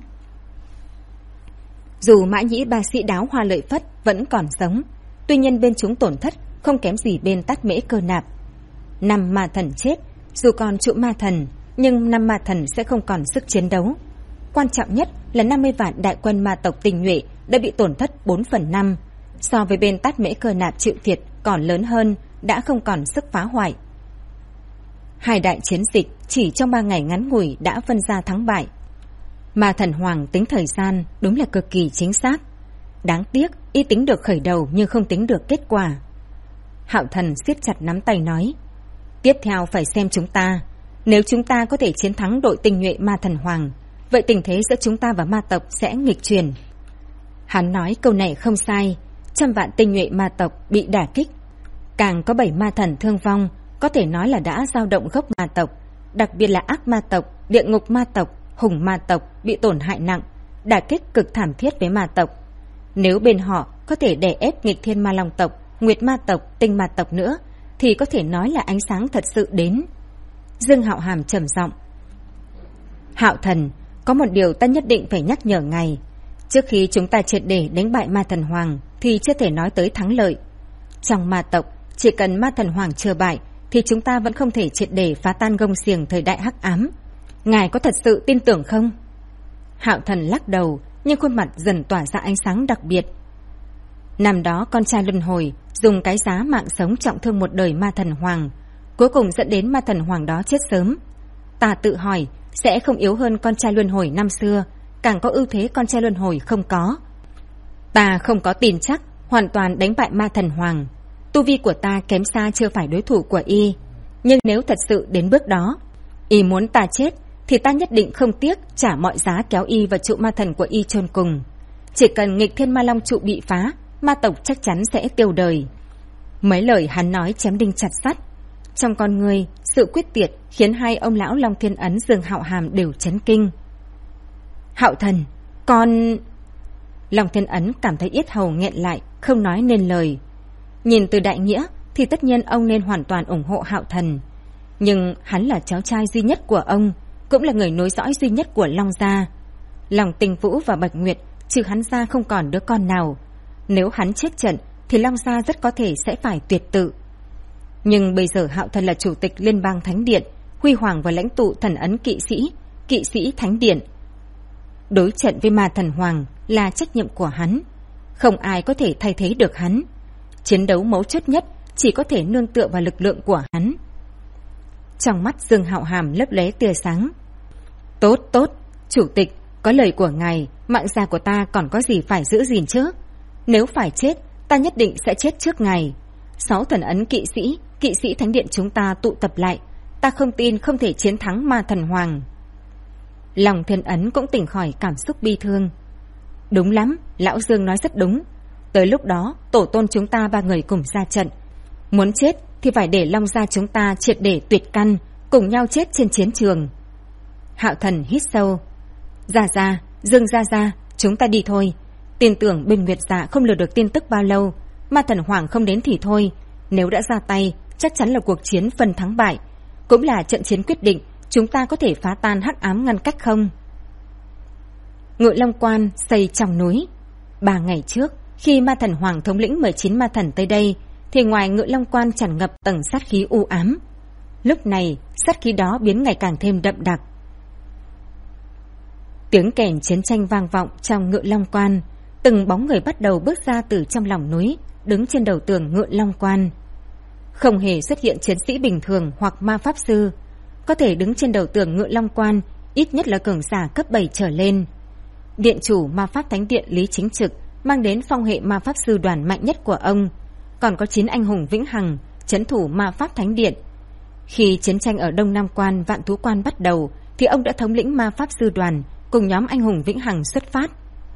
Dù Mã Nhĩ Ba Sĩ Đáo Hoa Lợi Phất vẫn còn sống, tuy nhiên bên chúng tổn thất không kém gì bên Tát Mễ Cơ Nạp. 5 ma thần chết, dù còn trụ ma thần, nhưng 5 ma thần sẽ không còn sức chiến đấu. Quan trọng nhất là 50 vạn đại quân ma tộc tinh nhuệ đã bị tổn thất 4/5, so với bên Tát Mễ Cơ Nạp chịu thiệt còn lớn hơn, đã không còn sức phá hoại. Hai đại chiến dịch chỉ trong 3 ngày ngắn ngủi đã phân ra thắng bại. Ma thần Hoàng tính thời gian đúng là cực kỳ chính xác. Đáng tiếc y tính được khởi đầu nhưng không tính được kết quả. Hạo Thần siết chặt nắm tay nói, tiếp theo phải xem chúng ta. Nếu chúng ta có thể chiến thắng đội tinh nhuệ ma thần Hoàng, vậy tình thế giữa chúng ta và ma tộc sẽ nghịch chuyển. Hắn nói câu này không sai. 100 vạn tinh nhuệ ma tộc bị đả kích, càng có 7 ma thần thương vong, có thể nói là đã dao động gốc ma tộc. Đặc biệt là ác ma tộc, địa ngục ma tộc, hùng ma tộc bị tổn hại nặng, đả kích cực thảm thiết với ma tộc. Nếu bên họ có thể đè ép nghịch thiên ma long tộc, nguyệt ma tộc, tinh ma tộc nữa, thì có thể nói là ánh sáng thật sự đến. Dương Hạo Hàm trầm giọng, Hạo Thần, có một điều ta nhất định phải nhắc nhở ngài. Trước khi chúng ta triệt để đánh bại ma thần Hoàng thì chưa thể nói tới thắng lợi. Trong ma tộc, chỉ cần ma thần Hoàng chưa bại thì chúng ta vẫn không thể triệt để phá tan gông xiềng thời đại hắc ám. Ngài có thật sự tin tưởng không? Hạo Thần lắc đầu, nhưng khuôn mặt dần tỏa ra ánh sáng đặc biệt. Năm đó con trai luân hồi dùng cái giá mạng sống trọng thương một đời ma thần Hoàng, cuối cùng dẫn đến ma thần Hoàng đó chết sớm. Ta tự hỏi sẽ không yếu hơn con trai luân hồi năm xưa, càng có ưu thế con trai luân hồi không có. Ta không có tin chắc hoàn toàn đánh bại ma thần Hoàng. Tu vi của ta kém xa chưa phải đối thủ của y. Nhưng nếu thật sự đến bước đó, y muốn ta chết, thì ta nhất định không tiếc trả mọi giá kéo y và trụ ma thần của y chôn cùng. Chỉ cần nghịch thiên ma long trụ bị phá, ma tộc chắc chắn sẽ tiêu đời. Mấy lời hắn nói chém đinh chặt sắt. Trong con người, sự quyết tuyệt khiến hai ông lão Long Thiên Ấn, Dương Hạo Hàm đều chấn kinh. Hạo Thần, con... Long Thiên Ấn cảm thấy yết hầu nghẹn lại, không nói nên lời. Nhìn từ đại nghĩa thì tất nhiên ông nên hoàn toàn ủng hộ Hạo Thần. Nhưng hắn là cháu trai duy nhất của ông, cũng là người nối dõi duy nhất của Long gia. Long Tinh Vũ và Bạch Nguyệt trừ hắn ra không còn đứa con nào. Nếu hắn chết trận thì Long gia rất có thể sẽ phải tuyệt tự. Nhưng bây giờ Hạo Thần là chủ tịch Liên bang Thánh Điện, huy hoàng và lãnh tụ thần ấn kỵ sĩ Thánh Điện. Đối trận với ma thần Hoàng là trách nhiệm của hắn, không ai có thể thay thế được hắn. Chiến đấu mấu chốt nhất chỉ có thể nương tựa vào lực lượng của hắn. Trong mắt Dương Hạo Hàm lấp lóe tia sáng. Tốt, chủ tịch, có lời của ngài, mạng già của ta còn có gì phải giữ gìn chứ? Nếu phải chết, ta nhất định sẽ chết trước ngài. 6 thần ấn kỵ sĩ Thánh Điện chúng ta tụ tập lại, ta không tin không thể chiến thắng ma thần Hoàng. Lòng Thiên Ấn cũng tỉnh khỏi cảm xúc bi thương. Đúng lắm, Lão Dương nói rất đúng. Tới lúc đó, tổ tôn chúng ta 3 người cùng ra trận. Muốn chết thì phải để Long gia chúng ta triệt để tuyệt căn, cùng nhau chết trên chiến trường. Hạo Thần hít sâu. Ra, Dương ra, chúng ta đi thôi. Tin tưởng bên Nguyệt Dạ không lừa được tin tức bao lâu. Ma Thần Hoàng không đến thì thôi. Nếu đã ra tay, chắc chắn là cuộc chiến phân thắng bại. Cũng là trận chiến quyết định chúng ta có thể phá tan hắc ám ngăn cách không. Ngự Long Quan xây trong núi. 3 ngày trước, khi Ma Thần Hoàng thống lĩnh 19 ma thần tới đây, thì ngoài Ngự Long Quan tràn ngập tầng sát khí u ám. Lúc này, sát khí đó biến ngày càng thêm đậm đặc. Tiếng kèn chiến tranh vang vọng trong Ngự Long Quan. Từng bóng người bắt đầu bước ra từ trong lòng núi, đứng trên đầu tường Ngự Long Quan. Không hề xuất hiện chiến sĩ bình thường hoặc ma pháp sư. Có thể đứng trên đầu tường Ngự Long Quan, ít nhất là cường giả cấp 7 trở lên. Điện chủ ma pháp thánh điện Lý Chính Trực mang đến phong hệ ma pháp sư đoàn mạnh nhất của ông. Còn có 9 anh hùng vĩnh hằng trấn thủ ma pháp thánh điện. Khi chiến tranh ở Đông Nam Quan, Vạn Thú Quan bắt đầu, thì ông đã thống lĩnh ma pháp sư đoàn cùng nhóm anh hùng vĩnh hằng xuất phát.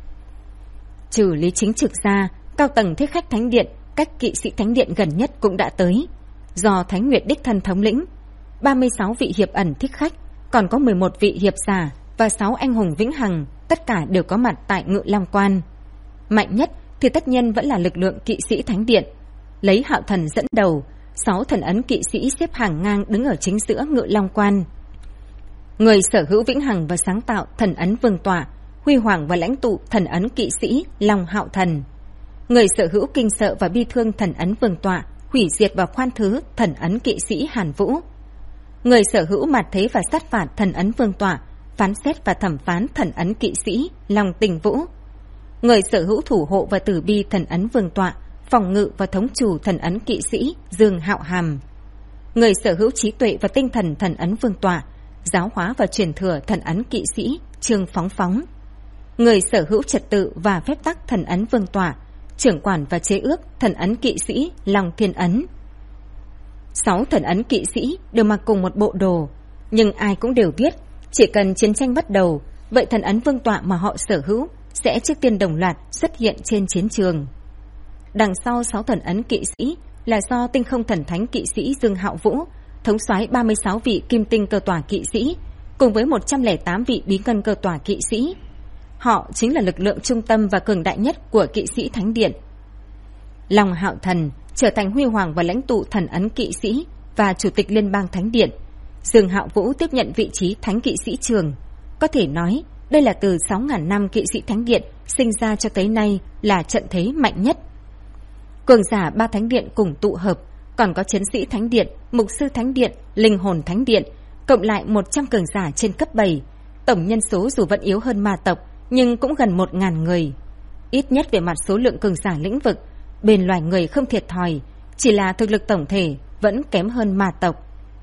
Trừ Lý Chính Trực ra, cao tầng thích khách thánh điện, cách kỵ sĩ thánh điện gần nhất cũng đã tới. Do Thánh Nguyệt đích thân thống lĩnh, 36 vị hiệp ẩn thích khách, còn có 11 vị hiệp giả và 6 anh hùng vĩnh hằng, tất cả đều có mặt tại Ngự Long Quan. Mạnh nhất thì tất nhiên vẫn là lực lượng kỵ sĩ thánh điện. Lấy Hạo Thần dẫn đầu, 6 thần ấn kỵ sĩ xếp hàng ngang đứng ở chính giữa Ngự Long Quan. Người sở hữu vĩnh hằng và sáng tạo thần ấn vương tọa, huy hoàng và lãnh tụ thần ấn kỵ sĩ Long Hạo Thần. Người sở hữu kinh sợ và bi thương thần ấn vương tọa, hủy diệt và khoan thứ thần ấn kỵ sĩ Hàn Vũ. Người sở hữu mạt thế và sát phạt thần ấn vương tọa, phán xét và thẩm phán thần ấn kỵ sĩ Long Tình Vũ. Người sở hữu thủ hộ và tử bi thần ấn vương tọa, phòng ngự và thống chủ thần ấn kỵ sĩ Dương Hạo Hàm. Người sở hữu trí tuệ và tinh thần thần ấn vương tọa, giáo hóa và truyền thừa thần ấn kỵ sĩ Trương Phóng Phóng. Người sở hữu trật tự và phép tắc thần ấn vương tọa, trưởng quản và chế ước thần ấn kỵ sĩ Long Thiên Ấn. 6 thần ấn kỵ sĩ đều mặc cùng một bộ đồ, nhưng ai cũng đều biết chỉ cần chiến tranh bắt đầu, vậy thần ấn vương tọa mà họ sở hữu sẽ trước tiên đồng loạt xuất hiện trên chiến trường. Đằng sau 6 thần ấn kỵ sĩ là do tinh không thần thánh kỵ sĩ Dương Hạo Vũ thống soái 36 vị kim tinh cơ tòa kỵ sĩ cùng với 108 vị bí ngân cơ tòa kỵ sĩ. Họ chính là lực lượng trung tâm và cường đại nhất của kỵ sĩ thánh điện. Long Hạo Thần trở thành huy hoàng và lãnh tụ thần ấn kỵ sĩ và chủ tịch liên bang thánh điện. Dương Hạo Vũ tiếp nhận vị trí thánh kỵ sĩ trường. Có thể nói đây là từ 6.000 năm kỵ sĩ thánh điện sinh ra cho tới nay là trận thế mạnh nhất. Cường giả 3 thánh điện cùng tụ hợp, còn có chiến sĩ thánh điện, mục sư thánh điện, linh hồn thánh điện, cộng lại 100 cường giả trên cấp 7. Tổng nhân số dù vẫn yếu hơn ma tộc, nhưng cũng gần 1.000 người. Ít nhất về mặt số lượng cường giả lĩnh vực, bên loài người không thiệt thòi, chỉ là thực lực tổng thể vẫn kém hơn ma tộc.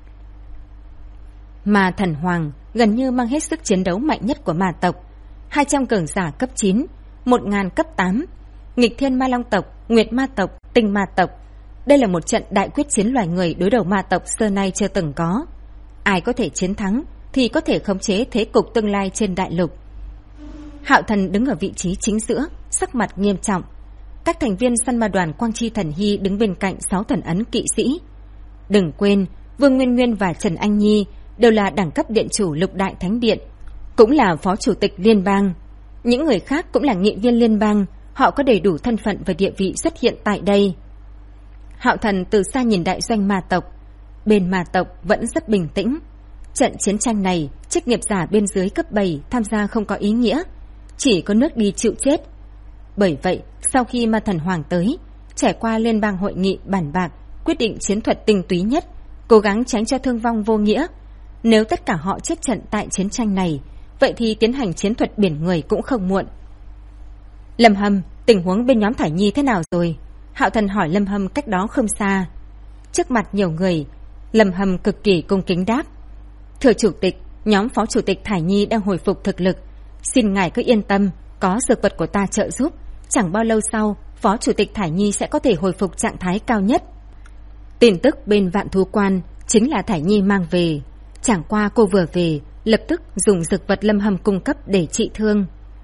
Ma Thần Hoàng gần như mang hết sức chiến đấu mạnh nhất của ma tộc, 200 cường giả cấp 9, 1.000 cấp 8, nghịch thiên ma long tộc, nguyệt ma tộc, tinh ma tộc. Đây là một trận đại quyết chiến loài người đối đầu ma tộc xưa nay chưa từng có. Ai có thể chiến thắng thì có thể khống chế thế cục tương lai trên đại lục. Hạo Thần đứng ở vị trí chính giữa, sắc mặt nghiêm trọng. Các thành viên săn ma đoàn Quang Chi Thần Hy đứng bên cạnh 6 thần ấn kỵ sĩ. Đừng quên, Vương Nguyên Nguyên và Trần Anh Nhi đều là đẳng cấp điện chủ Lục Đại Thánh Điện, cũng là phó chủ tịch liên bang. Những người khác cũng là nghị viên liên bang, họ có đầy đủ thân phận và địa vị xuất hiện tại đây. Hạo Thần từ xa nhìn đại doanh ma tộc. Bên ma tộc vẫn rất bình tĩnh. Trận chiến tranh này, chức nghiệp giả bên dưới cấp 7 tham gia không có ý nghĩa, chỉ có nước đi chịu chết. Bởi vậy, sau khi Ma Thần Hoàng tới, trải qua liên bang hội nghị bàn bạc, quyết định chiến thuật tinh túy nhất, cố gắng tránh cho thương vong vô nghĩa. Nếu tất cả họ chết trận tại chiến tranh này, vậy thì tiến hành chiến thuật biển người cũng không muộn. Lâm Hâm, tình huống bên nhóm Thải Nhi thế nào rồi? Hạo Thần hỏi Lâm Hâm cách đó không xa. Trước mặt nhiều người, Lâm Hâm cực kỳ cung kính đáp: Thưa chủ tịch, nhóm phó chủ tịch Thải Nhi đang hồi phục thực lực. Xin ngài cứ yên tâm, có dược vật của ta trợ giúp, chẳng bao lâu sau, phó chủ tịch Thải Nhi sẽ có thể hồi phục trạng thái cao nhất. Tin tức bên Vạn Thú Quan chính là Thải Nhi mang về. Chẳng qua cô vừa về, lập tức dùng dược vật Lâm Hâm cung cấp để trị thương.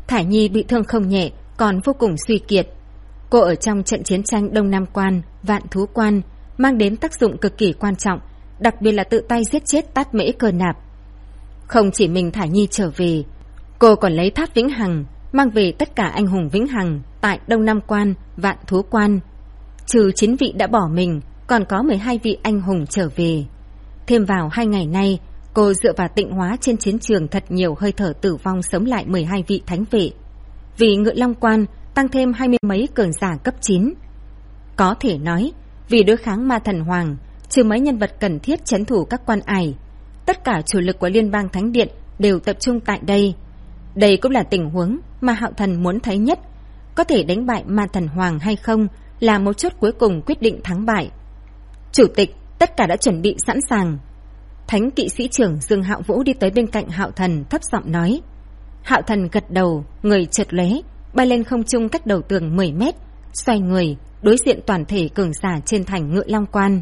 Thải Nhi bị thương không nhẹ, còn vô cùng suy kiệt. Cô ở trong trận chiến tranh Đông Nam Quan, Vạn Thú Quan mang đến tác dụng cực kỳ quan trọng, đặc biệt là tự tay giết chết Tát Mễ Cơ Nạp. Không chỉ mình Thải Nhi trở về, cô còn lấy Tháp Vĩnh Hằng mang về tất cả anh hùng Vĩnh Hằng tại Đông Nam Quan, Vạn Thú Quan. Trừ 9 vị đã bỏ mình, còn có 12 vị anh hùng trở về. Thêm vào 2 ngày nay, cô dựa vào tịnh hóa trên chiến trường thật nhiều hơi thở tử vong sống lại 12 vị thánh vệ. Vì Ngự Long Quan tăng thêm 20 mấy cường giả cấp 9. Có thể nói, vì đối kháng ma thần hoàng, trừ mấy nhân vật cần thiết trấn thủ các quan ải, tất cả chủ lực của Liên bang Thánh Điện đều tập trung tại đây. Đây cũng là tình huống mà Hạo Thần muốn thấy nhất. Có thể đánh bại ma thần hoàng hay không là mấu chốt cuối cùng quyết định thắng bại. Chủ tịch, tất cả đã chuẩn bị sẵn sàng. Thánh kỵ sĩ trưởng Dương Hạo Vũ đi tới bên cạnh Hạo Thần thấp giọng nói. Hạo Thần gật đầu, người chợt lóe, bay lên không trung cách đầu tường 10 mét, xoay người, đối diện toàn thể cường giả trên thành Ngự Long Quan.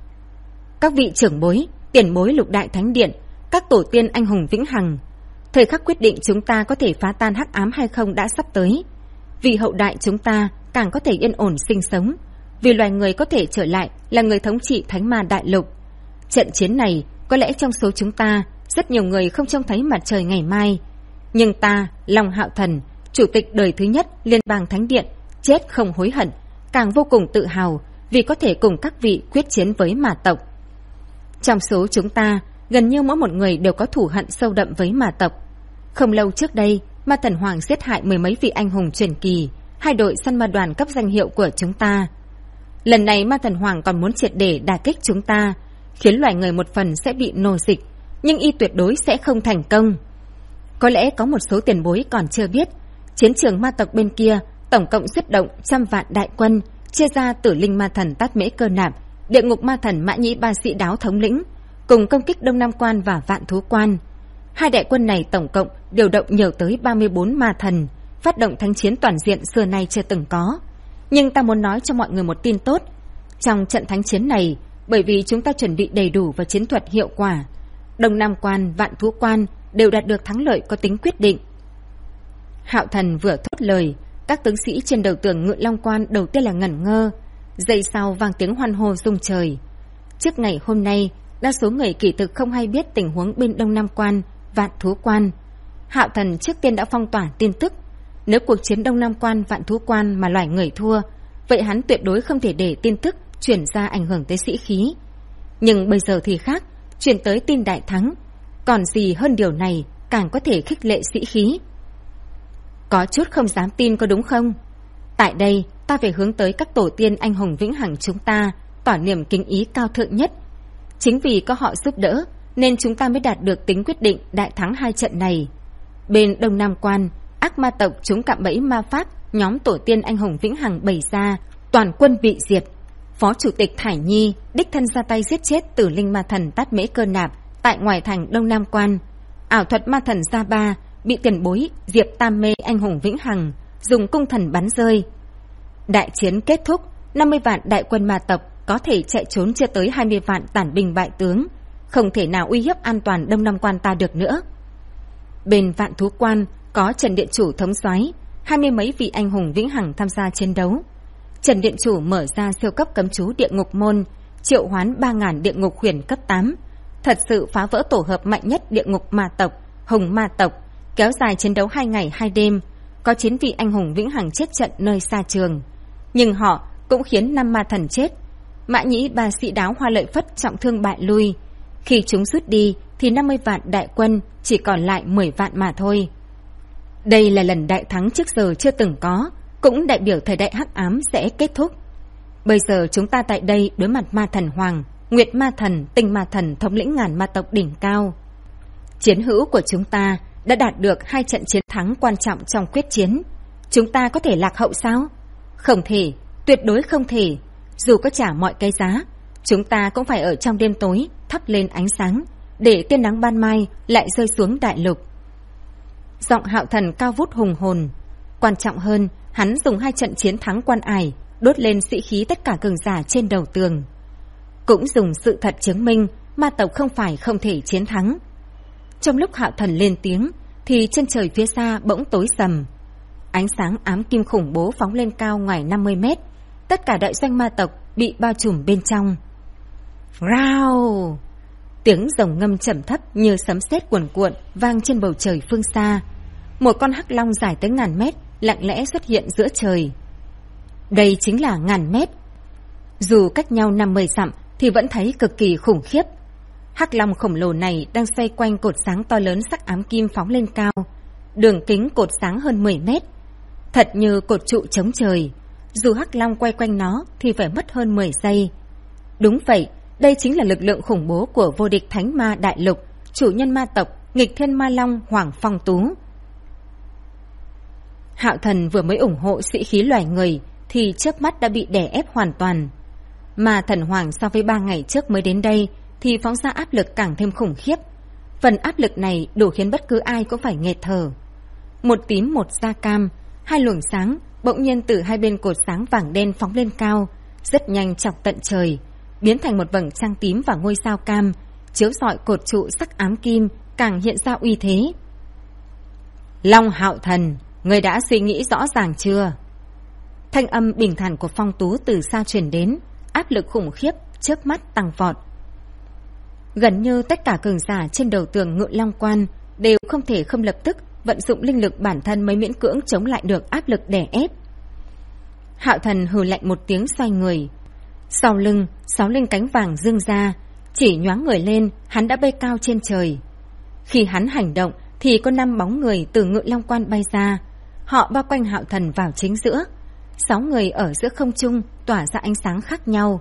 Các vị trưởng bối, tiền bối Lục Đại Thánh Điện, các tổ tiên anh hùng Vĩnh Hằng, thời khắc quyết định chúng ta có thể phá tan hắc ám hay không đã sắp tới. Vì hậu đại chúng ta càng có thể yên ổn sinh sống, vì loài người có thể trở lại là người thống trị Thánh Ma Đại Lục. Trận chiến này có lẽ trong số chúng ta rất nhiều người không trông thấy mặt trời ngày mai, nhưng ta, Long Hạo Thần, chủ tịch đời thứ nhất Liên bang Thánh Điện, chết không hối hận, càng vô cùng tự hào vì có thể cùng các vị quyết chiến với ma tộc. Trong số chúng ta, gần như mỗi một người đều có thù hận sâu đậm với ma tộc. Không lâu trước đây, ma thần hoàng giết hại 10 mấy vị anh hùng truyền kỳ, 2 đội săn ma đoàn cấp danh hiệu của chúng ta. Lần này ma thần hoàng còn muốn triệt để đả kích chúng ta, khiến loài người một phần sẽ bị nô dịch, nhưng y tuyệt đối sẽ không thành công. Có lẽ có một số tiền bối còn chưa biết, chiến trường ma tộc bên kia tổng cộng xuất động 100 vạn đại quân, chia ra Tử Linh Ma Thần Tát Mễ Cơ Nạp, Địa Ngục Ma Thần Mã Nhĩ Ba Sĩ Đáo thống lĩnh, cùng công kích Đông Nam Quan và Vạn Thú Quan. 2 đại quân này tổng cộng điều động nhiều tới 34 ma thần, phát động thánh chiến toàn diện xưa nay chưa từng có. Nhưng ta muốn nói cho mọi người một tin tốt. Trong trận thánh chiến này, bởi vì chúng ta chuẩn bị đầy đủ và chiến thuật hiệu quả, Đông Nam Quan, Vạn Thú Quan đều đạt được thắng lợi có tính quyết định. Hạo Thần vừa thốt lời, các tướng sĩ trên đầu tường Ngự Long Quan đầu tiên là ngẩn ngơ, giây sau vang tiếng hoan hô rung trời. Trước ngày hôm nay, đa số người kỳ thực không hay biết tình huống bên Đông Nam Quan, Vạn Thú Quan. Hạo Thần trước tiên đã phong tỏa tin tức, nếu cuộc chiến Đông Nam Quan, Vạn Thú Quan mà loài người thua, vậy hắn tuyệt đối không thể để tin tức chuyển ra ảnh hưởng tới sĩ khí. Nhưng bây giờ thì khác, chuyển tới tin đại thắng, còn gì hơn điều này càng có thể khích lệ sĩ khí. Có chút không dám tin có đúng không? Tại đây ta phải hướng tới các tổ tiên anh hùng Vĩnh Hằng chúng ta, tỏ niềm kính ý cao thượng nhất. Chính vì có họ giúp đỡ nên chúng ta mới đạt được tính quyết định đại thắng 2 trận này. Bên Đông Nam Quan, ác ma tộc chúng cạm bẫy ma pháp nhóm tổ tiên anh hùng Vĩnh Hằng bày ra, toàn quân bị diệt. Phó chủ tịch Thải Nhi đích thân ra tay giết chết Tử Linh Ma Thần Tát Mễ Cơ Nạp tại ngoài thành Đông Nam Quan. Ảo thuật ma thần Gia Ba bị tiền bối Diệp Tam Mê anh hùng Vĩnh Hằng dùng cung thần bắn rơi. Đại chiến kết thúc, 50 vạn đại quân ma tộc có thể chạy trốn chưa tới 20 vạn tản binh bại tướng, không thể nào uy hiếp an toàn Đông Nam Quan ta được nữa. Bên Vạn Thú Quan có Trần Điện Chủ thống soái, 20 mấy vị anh hùng Vĩnh Hằng tham gia chiến đấu. Trần Điện Chủ mở ra siêu cấp cấm chú địa ngục môn, triệu hoán 3.000 địa ngục huyền cấp 8, thật sự phá vỡ tổ hợp mạnh nhất địa ngục ma tộc, hùng ma tộc, kéo dài chiến đấu 2 ngày 2 đêm, có 9 vị anh hùng Vĩnh Hằng chết trận nơi xa trường. Nhưng họ cũng khiến 5 ma thần chết. Mã Nhĩ Ba Sĩ Đáo Hoa Lợi Phất trọng thương bại lui. Khi chúng rút đi thì 50 vạn đại quân chỉ còn lại 10 vạn mà thôi. Đây là lần đại thắng trước giờ chưa từng có, cũng đại biểu thời đại hắc ám sẽ kết thúc. Bây giờ chúng ta tại đây đối mặt ma thần hoàng, Nguyệt ma thần, Tinh ma thần thống lĩnh ngàn ma tộc đỉnh cao. Chiến hữu của chúng ta đã đạt được 2 trận chiến thắng quan trọng trong quyết chiến. Chúng ta có thể lạc hậu sao? Không thể, tuyệt đối không thể. Dù có trả mọi cái giá, chúng ta cũng phải ở trong đêm tối thắp lên ánh sáng, để tia nắng ban mai lại rơi xuống đại lục. Giọng Hạo Thần cao vút hùng hồn. Quan trọng hơn, hắn dùng 2 trận chiến thắng quan ải đốt lên sĩ khí tất cả cường giả trên đầu tường, cũng dùng sự thật chứng minh ma tộc không phải không thể chiến thắng. Trong lúc Hạo Thần lên tiếng thì chân trời phía xa bỗng tối sầm, Ánh sáng ám kim khủng bố phóng lên cao ngoài 50 mét. Tất cả đại doanh ma tộc bị bao trùm bên trong. Rao! Tiếng rồng ngâm trầm thấp như sấm sét cuồn cuộn vang trên bầu trời phương xa. Một con hắc long dài tới ngàn mét lặng lẽ xuất hiện giữa trời. Đây chính là ngàn mét. Dù cách nhau 50 dặm thì vẫn thấy cực kỳ khủng khiếp. Hắc long khổng lồ này đang xoay quanh cột sáng to lớn sắc ám kim phóng lên cao. Đường kính cột sáng hơn 10 mét. Thật như cột trụ chống trời. Dù hắc long quay quanh nó thì phải mất hơn 10 giây. Đúng vậy, đây chính là lực lượng khủng bố của vô địch thánh ma đại lục, chủ nhân ma tộc, nghịch thiên ma long Hoàng Phong Tú. Hạo Thần vừa mới ủng hộ sĩ khí loài người thì chớp mắt đã bị đè ép hoàn toàn. Mà Thần Hoàng so với 3 ngày trước mới đến đây thì phóng ra áp lực càng thêm khủng khiếp. Phần áp lực này đủ khiến bất cứ ai cũng phải nghẹt thở. Một tím một da cam, hai luồng sáng bỗng nhiên từ hai bên cột sáng vàng đen phóng lên cao, rất nhanh chọc tận trời, biến thành một vầng trăng tím và ngôi sao cam, chiếu rọi cột trụ sắc ám kim, càng hiện ra uy thế. Long Hạo Thần, người đã suy nghĩ rõ ràng chưa? Thanh âm bình thản của Phong Tú từ xa truyền đến, áp lực khủng khiếp chớp mắt tăng vọt. Gần như tất cả cường giả trên đầu tường Ngự Long Quan đều không thể không lập tức vận dụng linh lực bản thân mới miễn cưỡng chống lại được áp lực đè ép. Hạo Thần hừ lạnh một tiếng xoay người. Sau lưng, 6 linh cánh vàng dương ra, chỉ nhoáng người lên, hắn đã bay cao trên trời. Khi hắn hành động thì có 5 bóng người từ Ngự Long Quan bay ra. Họ bao quanh Hạo Thần vào chính giữa. 6 người ở giữa không trung tỏa ra ánh sáng khác nhau.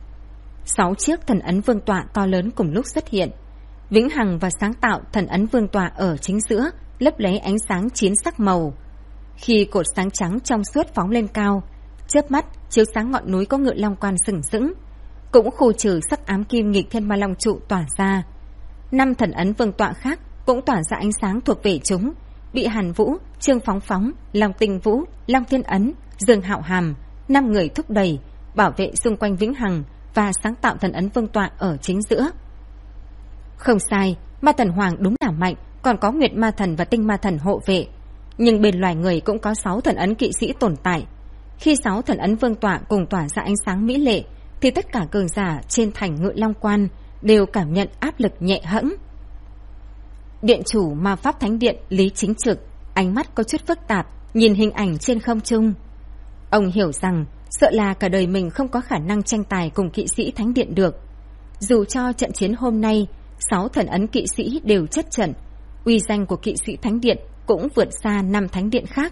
6 chiếc thần ấn vương tọa to lớn cùng lúc xuất hiện. Vĩnh hằng và sáng tạo thần ấn vương tọa ở chính giữa, lấp lấy ánh sáng 9 sắc màu. Khi cột sáng trắng trong suốt phóng lên cao, chớp mắt chiếu sáng ngọn núi có Ngự Long Quan sừng sững, cũng khu trừ sắc ám kim nghịch thiên ma long trụ tỏa ra. 5 thần ấn vương tọa khác cũng tỏa ra ánh sáng thuộc về chúng, bị Hàn Vũ, Trương Phóng Phóng, Long Tinh Vũ, Long Thiên Ấn, Dương Hạo Hàm 5 người thúc đẩy bảo vệ xung quanh Vĩnh Hằng và sáng tạo thần ấn vương tọa ở chính giữa. Không sai, ma thần hoàng đúng là mạnh, còn có Nguyệt Ma Thần và Tinh Ma Thần hộ vệ. Nhưng bên loài người cũng có 6 thần ấn kỵ sĩ tồn tại. Khi 6 thần ấn vương tọa cùng tỏa ra ánh sáng mỹ lệ thì tất cả cường giả trên thành Ngự Long Quan đều cảm nhận áp lực nhẹ hẫng. Điện chủ Ma Pháp Thánh Điện Lý Chính Trực ánh mắt có chút phức tạp nhìn hình ảnh trên không trung. Ông hiểu rằng sợ là cả đời mình không có khả năng tranh tài cùng kỵ sĩ Thánh Điện được. Dù cho trận chiến hôm nay 6 thần ấn kỵ sĩ đều chết trận, uy danh của kỵ sĩ Thánh Điện cũng vượt xa 5 thánh điện khác.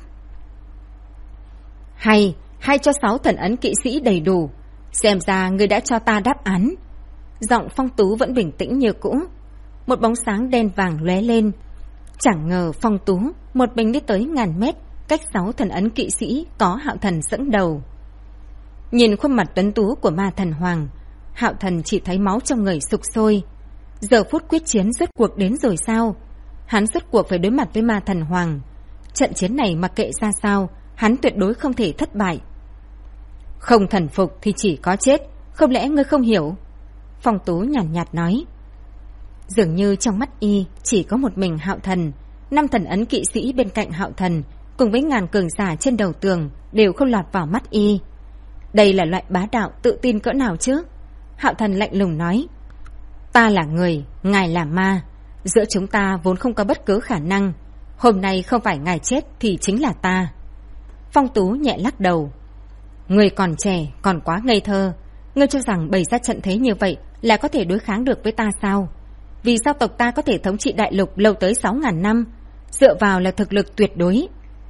Hay cho 6 thần ấn kỵ sĩ đầy đủ. Xem ra người đã cho ta đáp án. Giọng Phong Tú vẫn bình tĩnh như cũ. Một bóng sáng đen vàng lóe lên. Chẳng ngờ Phong Tú một mình đi tới ngàn mét, cách 6 thần ấn kỵ sĩ có Hạo Thần dẫn đầu. Nhìn khuôn mặt tuấn tú của ma thần hoàng, Hạo Thần chỉ thấy máu trong người sục sôi. Giờ phút quyết chiến rốt cuộc đến rồi sao? Hắn rốt cuộc phải đối mặt với ma thần hoàng. Trận chiến này mặc kệ ra sao, hắn tuyệt đối không thể thất bại. Không thần phục thì chỉ có chết, không lẽ ngươi không hiểu? Phong Tú nhàn nhạt nói. Dường như trong mắt y chỉ có một mình Hạo Thần. 5 thần ấn kỵ sĩ bên cạnh Hạo Thần cùng với ngàn cường giả trên đầu tường đều không lọt vào mắt y. Đây là loại bá đạo tự tin cỡ nào chứ? Hạo Thần lạnh lùng nói. Ta là người, ngài là ma. Giữa chúng ta vốn không có bất cứ khả năng. Hôm nay không phải ngài chết thì chính là ta. Phong Tú nhẹ lắc đầu. Người còn trẻ, còn quá ngây thơ. Ngươi cho rằng bày ra trận thế như vậy là có thể đối kháng được với ta sao? Vì sao tộc ta có thể thống trị đại lục lâu tới 6.000 năm? Dựa vào là thực lực tuyệt đối.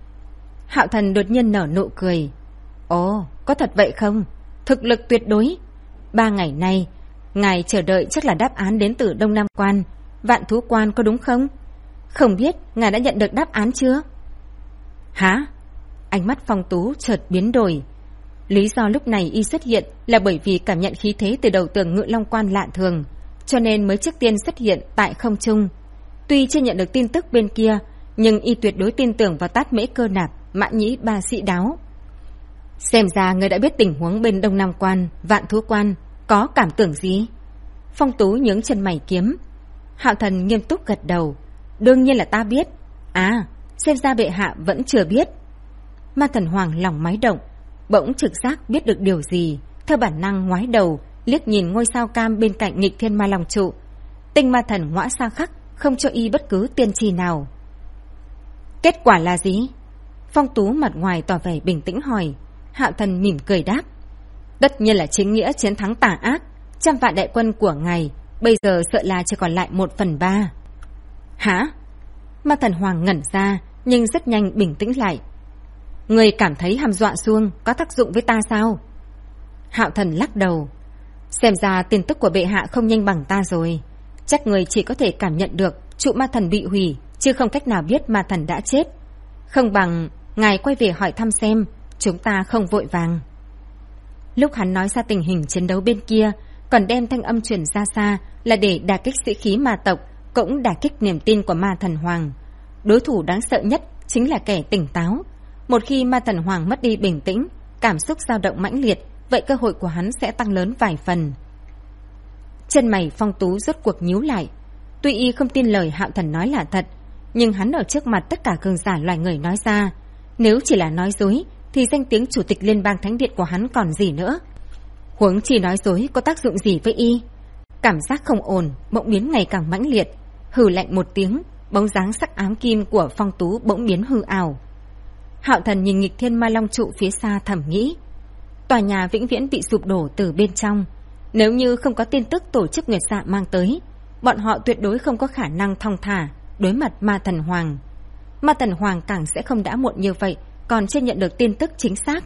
Hạo Thần đột nhiên nở nụ cười. Ồ, có thật vậy không? Thực lực tuyệt đối. 3 ngày nay ngài chờ đợi chắc là đáp án đến từ Đông Nam Quan, Vạn Thú Quan có đúng không? Không biết ngài đã nhận được đáp án chưa? Hả? Ánh mắt Phong Tú chợt biến đổi. Lý do lúc này y xuất hiện là bởi vì cảm nhận khí thế từ đầu tường Ngự Long Quan lạ thường, cho nên mới trước tiên xuất hiện tại không trung. Tuy chưa nhận được tin tức bên kia, nhưng y tuyệt đối tin tưởng vào Tát Mễ Cơ Nạp, Mã Nhĩ Ba Sĩ Đáo. Xem ra người đã biết tình huống bên Đông Nam Quan, Vạn Thú Quan, có cảm tưởng gì? Phong Tú nhướng chân mày kiếm. Hạo Thần nghiêm túc gật đầu. Đương nhiên là ta biết. À, xem ra bệ hạ vẫn chưa biết. Ma Thần Hoàng lòng máy động, bỗng trực giác biết được điều gì, theo bản năng ngoái đầu liếc nhìn ngôi sao cam bên cạnh Nghịch Thiên Ma Long trụ. Tinh ma thần ngõa xa khắc không cho y bất cứ tiên tri nào. Kết quả là gì? Phong Tú mặt ngoài tỏ vẻ bình tĩnh hỏi. Hạo Thần mỉm cười đáp. Tất nhiên là chính nghĩa chiến thắng tà ác. 100 vạn đại quân của ngài bây giờ sợ là chỉ còn lại 1/3. Hả? Ma Thần Hoàng ngẩn ra, nhưng rất nhanh bình tĩnh lại. Người cảm thấy hăm dọa xuông có tác dụng với ta sao? Hạo Thần lắc đầu. Xem ra tin tức của bệ hạ không nhanh bằng ta rồi. Chắc người chỉ có thể cảm nhận được trụ ma thần bị hủy, chứ không cách nào biết ma thần đã chết. Không bằng ngài quay về hỏi thăm xem, chúng ta không vội vàng. Lúc hắn nói ra tình hình chiến đấu bên kia, còn đem thanh âm truyền ra xa là để đả kích sĩ khí ma tộc, cũng đả kích niềm tin của Ma Thần Hoàng. Đối thủ đáng sợ nhất chính là kẻ tỉnh táo. Một khi Ma Thần Hoàng mất đi bình tĩnh, cảm xúc dao động mãnh liệt, vậy cơ hội của hắn sẽ tăng lớn vài phần. Chân mày Phong Tú rốt cuộc nhíu lại. Tuy y không tin lời Hạo Thần nói là thật, nhưng hắn ở trước mặt tất cả cường giả loài người nói ra, nếu chỉ là nói dối thì danh tiếng chủ tịch liên bang thánh điện của hắn còn gì nữa. Huống chi nói dối có tác dụng gì với y? Cảm giác không ổn bỗng biến ngày càng mãnh liệt. Hừ lạnh một tiếng, bóng dáng sắc ám kim của Phong Tú bỗng biến hư ảo. Hạo Thần nhìn Nghịch Thiên Ma Long trụ phía xa thầm nghĩ, tòa nhà vĩnh viễn bị sụp đổ từ bên trong. Nếu như không có tin tức tổ chức Nguyệt Dạ mang tới, bọn họ tuyệt đối không có khả năng thong thả đối mặt Ma Thần Hoàng. Ma Thần Hoàng càng sẽ không đã muộn như vậy còn chưa nhận được tin tức chính xác.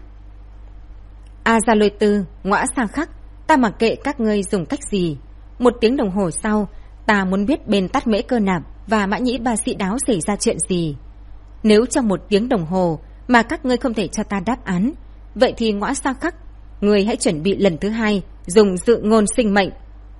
A Gia Lôi Tư, ngõa sang khắc, ta mặc kệ các ngươi dùng cách gì. 1 tiếng đồng hồ sau, ta muốn biết bên Tát Mễ Cơ Nạp và Mã Nhĩ Ba Sĩ Đáo xảy ra chuyện gì. Nếu trong 1 tiếng đồng hồ mà các ngươi không thể cho ta đáp án, vậy thì ngõa sang khắc, ngươi hãy chuẩn bị lần thứ 2 dùng dự ngôn sinh mệnh.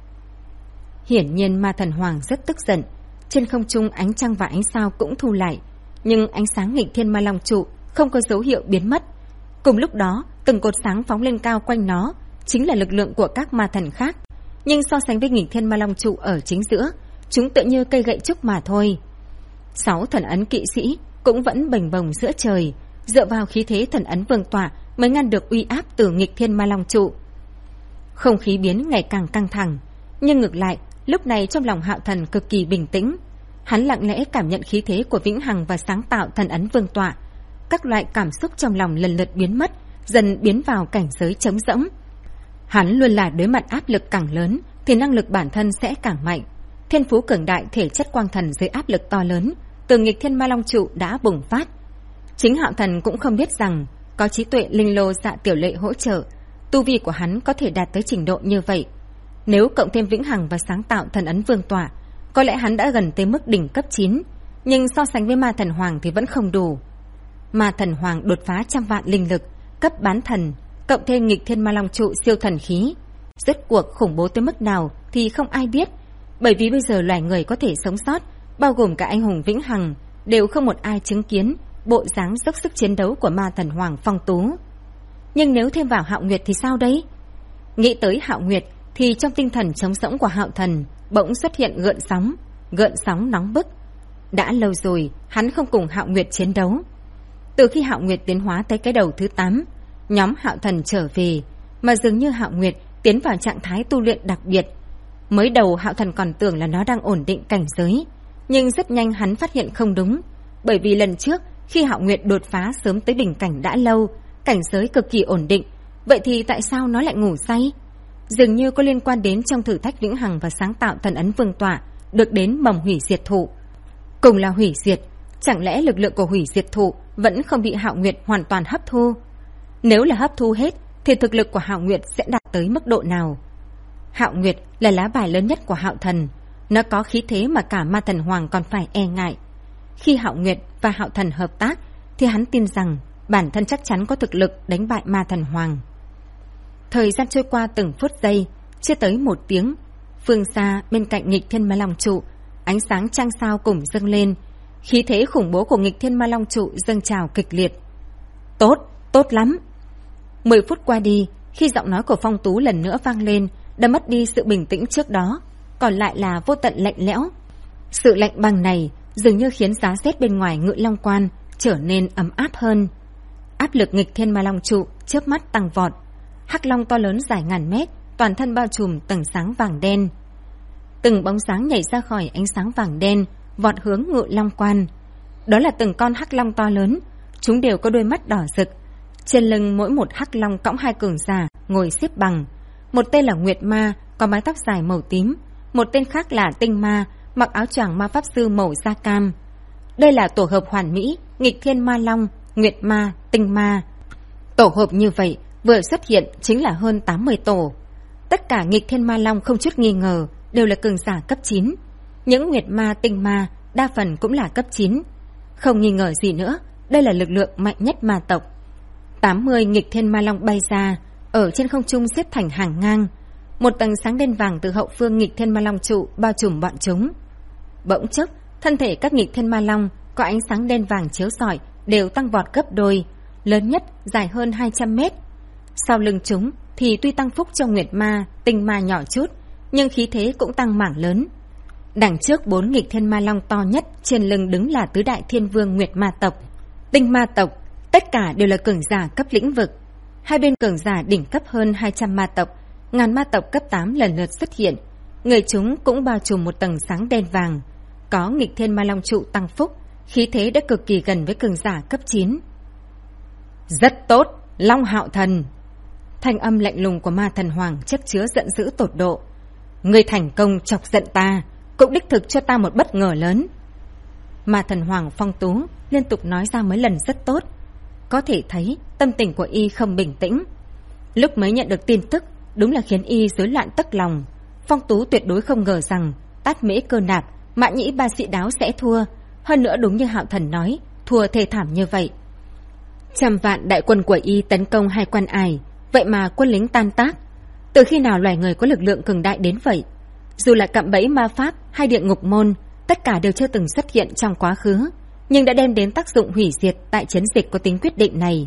Hiển nhiên Ma Thần Hoàng rất tức giận. Trên không trung ánh trăng và ánh sao cũng thu lại, nhưng ánh sáng Nghịch Thiên Ma Long trụ không có dấu hiệu biến mất. Cùng lúc đó, từng cột sáng phóng lên cao quanh nó, chính là lực lượng của các ma thần khác. Nhưng so sánh với Nghịch Thiên Ma Long trụ ở chính giữa, chúng tựa như cây gậy trúc mà thôi. 6 thần ấn kỵ sĩ cũng vẫn bềnh bồng giữa trời, dựa vào khí thế thần ấn vương tọa mới ngăn được uy áp từ Nghịch Thiên Ma Long trụ. Không khí biến ngày càng căng thẳng, nhưng ngược lại, lúc này trong lòng Hạo Thần cực kỳ bình tĩnh. Hắn lặng lẽ cảm nhận khí thế của vĩnh hằng và sáng tạo thần ấn vương tọa. Các loại cảm xúc trong lòng lần lượt biến mất, dần biến vào cảnh giới trống rỗng. Hắn luôn là đối mặt áp lực càng lớn thì năng lực bản thân sẽ càng mạnh. Thiên phú cường đại thể chất quang thần dưới áp lực to lớn từ Nghịch Thiên Ma Long trụ đã bùng phát. Chính Hạo Thần cũng không biết rằng có trí tuệ linh lô dạ tiểu lệ hỗ trợ, tu vi của hắn có thể đạt tới trình độ như vậy. Nếu cộng thêm vĩnh hằng và sáng tạo thần ấn vương tọa, có lẽ hắn đã gần tới mức đỉnh cấp 9, nhưng so sánh với Ma Thần Hoàng thì vẫn không đủ. Ma Thần Hoàng đột phá 100 vạn linh lực, cấp bán thần, cộng thêm Nghịch Thiên Ma Long trụ siêu thần khí. Rốt cuộc khủng bố tới mức nào thì không ai biết, bởi vì bây giờ loài người có thể sống sót, bao gồm cả anh hùng vĩnh hằng, đều không một ai chứng kiến bộ dáng dốc sức chiến đấu của Ma Thần Hoàng Phong Tú. Nhưng nếu thêm vào Hạo Nguyệt thì sao đấy? Nghĩ tới Hạo Nguyệt thì trong tinh thần trống rỗng của Hạo Thần bỗng xuất hiện gợn sóng nóng bức. Đã lâu rồi hắn không cùng Hạo Nguyệt chiến đấu. Từ khi Hạo Nguyệt tiến hóa tới cái đầu thứ 8, nhóm Hạo Thần trở về, mà dường như Hạo Nguyệt tiến vào trạng thái tu luyện đặc biệt. Mới đầu Hạo Thần còn tưởng là nó đang ổn định cảnh giới, nhưng rất nhanh hắn phát hiện không đúng, bởi vì lần trước khi Hạo Nguyệt đột phá sớm tới bình cảnh đã lâu, cảnh giới cực kỳ ổn định, vậy thì tại sao nó lại ngủ say? Dường như có liên quan đến trong thử thách vĩnh hằng và sáng tạo thần ấn vương tọa được đến mầm hủy diệt thụ. Cùng là hủy diệt, chẳng lẽ lực lượng của hủy diệt thụ vẫn không bị Hạo Nguyệt hoàn toàn hấp thu? Nếu là hấp thu hết thì thực lực của Hạo Nguyệt sẽ đạt tới mức độ nào? Hạo Nguyệt là lá bài lớn nhất của Hạo Thần, nó có khí thế mà cả Ma Thần Hoàng còn phải e ngại. Khi Hạo Nguyệt và Hạo Thần hợp tác thì hắn tin rằng bản thân chắc chắn có thực lực đánh bại Ma Thần Hoàng. Thời gian trôi qua từng phút giây, chưa tới 1 tiếng, phương xa bên cạnh Nghịch Thiên Ma Long trụ, ánh sáng trăng sao cùng dâng lên, khí thế khủng bố của Nghịch Thiên Ma Long trụ dâng trào kịch liệt. Tốt lắm. 10 phút qua đi, khi giọng nói của Phong Tú lần nữa vang lên, đã mất đi sự bình tĩnh trước đó, còn lại là vô tận lạnh lẽo. Sự lạnh băng này dường như khiến giá rét bên ngoài Ngự Long Quan trở nên ấm áp hơn. áp lực nghịch thiên ma long trụ chớp mắt tăng vọt. Hắc long to lớn dài ngàn mét, toàn thân bao trùm tầng sáng vàng đen. Từng bóng sáng nhảy ra khỏi ánh sáng vàng đen, vọt hướng Ngự Long Quan. Đó là từng con hắc long to lớn, chúng đều có đôi mắt đỏ rực. Trên lưng mỗi một hắc long cõng hai cường giả ngồi xếp bằng. Một tên là Nguyệt Ma, có mái tóc dài màu tím. Một tên khác là Tinh Ma, mặc áo choàng ma pháp sư màu da cam. Đây là tổ hợp hoàn mỹ, nghịch thiên ma long, Nguyệt Ma, Tinh Ma. Tổ hợp như vậy vừa xuất hiện chính là hơn 80 tổ. Tất cả nghịch thiên ma long không chút nghi ngờ đều là cường giả cấp 9. Những Nguyệt Ma, Tinh Ma đa phần cũng là cấp 9. Không nghi ngờ gì nữa, đây là lực lượng mạnh nhất ma tộc. 80 nghịch thiên ma long bay ra, ở trên không trung xếp thành hàng ngang. Một tầng sáng đen vàng từ hậu phương nghịch thiên ma long trụ bao trùm bọn chúng. Bỗng chốc, thân thể các nghịch thiên ma long có ánh sáng đen vàng chiếu rọi đều tăng vọt gấp đôi, lớn nhất dài hơn 200 mét. Sau lưng chúng thì tuy tăng phúc cho Nguyệt Ma, Tinh Ma nhỏ chút, nhưng khí thế cũng tăng mảng lớn. Đằng trước 4 nghịch thiên ma long to nhất, trên lưng đứng là tứ đại thiên vương Nguyệt Ma tộc, Tinh Ma tộc, tất cả đều là cường giả cấp lĩnh vực. Hai bên cường giả đỉnh cấp hơn 200 ma tộc, ngàn ma tộc cấp 8 lần lượt xuất hiện. Người chúng cũng bao trùm một tầng sáng đen vàng. Có nghịch thiên ma long trụ tăng phúc, khí thế đã cực kỳ gần với cường giả cấp 9. Rất tốt, Long Hạo Thần. Thanh âm lạnh lùng của ma thần hoàng chất chứa giận dữ tột độ. Ngươi thành công chọc giận ta, cũng đích thực cho ta một bất ngờ lớn. Ma thần hoàng Phong Tú liên tục nói ra mấy lần rất tốt. Có thể thấy tâm tình của y không bình tĩnh. Lúc mới nhận được tin tức, đúng là khiến y rối loạn tất lòng. Phong Tú tuyệt đối không ngờ rằng Tát Mễ Cơ Nạp, Mã Nhĩ Ba Sĩ Đáo sẽ thua. Hơn nữa đúng như Hạo Thần nói, thua thê thảm như vậy. Trăm vạn đại quân của y tấn công hai quan ải, vậy mà quân lính tan tác. Từ khi nào loài người có lực lượng cường đại đến vậy? Dù là cạm bẫy ma pháp hay địa ngục môn, tất cả đều chưa từng xuất hiện trong quá khứ, nhưng đã đem đến tác dụng hủy diệt tại chiến dịch có tính quyết định này.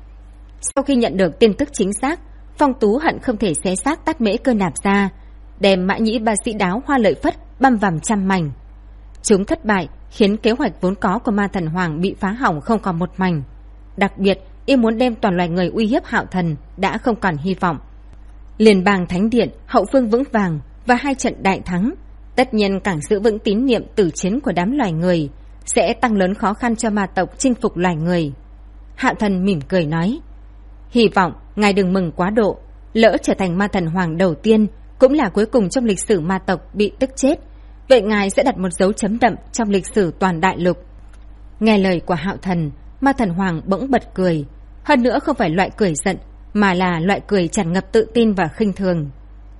Sau khi nhận được tin tức chính xác, Phong Tú hận không thể xé xác Tát Mễ Cơ Nạp ra, đem Mã Nhĩ Ba Sĩ Đáo Hoa Lợi Phất băm vằm trăm mảnh. Chúng thất bại khiến kế hoạch vốn có của ma thần hoàng bị phá hỏng không còn một mảnh. Đặc biệt, y muốn đem toàn loài người uy hiếp Hạo Thần đã không còn hy vọng. Liên bang Thánh Điện hậu phương vững vàng và hai trận đại thắng, tất nhiên càng giữ vững tín niệm tử chiến của đám loài người, sẽ tăng lớn khó khăn cho ma tộc chinh phục loài người. Hạo Thần mỉm cười nói, hy vọng ngài đừng mừng quá độ, lỡ trở thành ma thần hoàng đầu tiên, cũng là cuối cùng trong lịch sử ma tộc bị tức chết, vậy ngài sẽ đặt một dấu chấm đậm trong lịch sử toàn đại lục. Nghe lời của Hạo Thần, ma thần hoàng bỗng bật cười, hơn nữa không phải loại cười giận, mà là loại cười tràn ngập tự tin và khinh thường.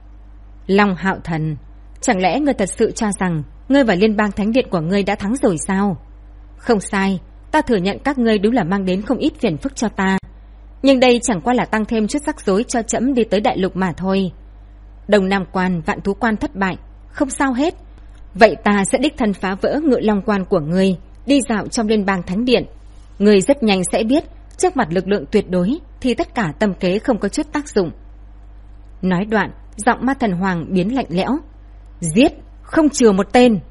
Long Hạo Thần, chẳng lẽ ngươi thật sự cho rằng ngươi và liên bang thánh điện của ngươi đã thắng rồi sao? Không sai, ta thừa nhận các ngươi đúng là mang đến không ít phiền phức cho ta, nhưng đây chẳng qua là tăng thêm chút rắc rối cho trẫm đi tới đại lục mà thôi. Đông Nam Quan, Vạn Thú Quan thất bại, không sao hết. Vậy ta sẽ đích thân phá vỡ Ngự Long Quan của ngươi, đi dạo trong liên bang thánh điện. Ngươi rất nhanh sẽ biết, trước mặt lực lượng tuyệt đối thì tất cả tâm kế không có chút tác dụng. Nói đoạn, giọng ma thần hoàng biến lạnh lẽo. Giết, không chừa một tên.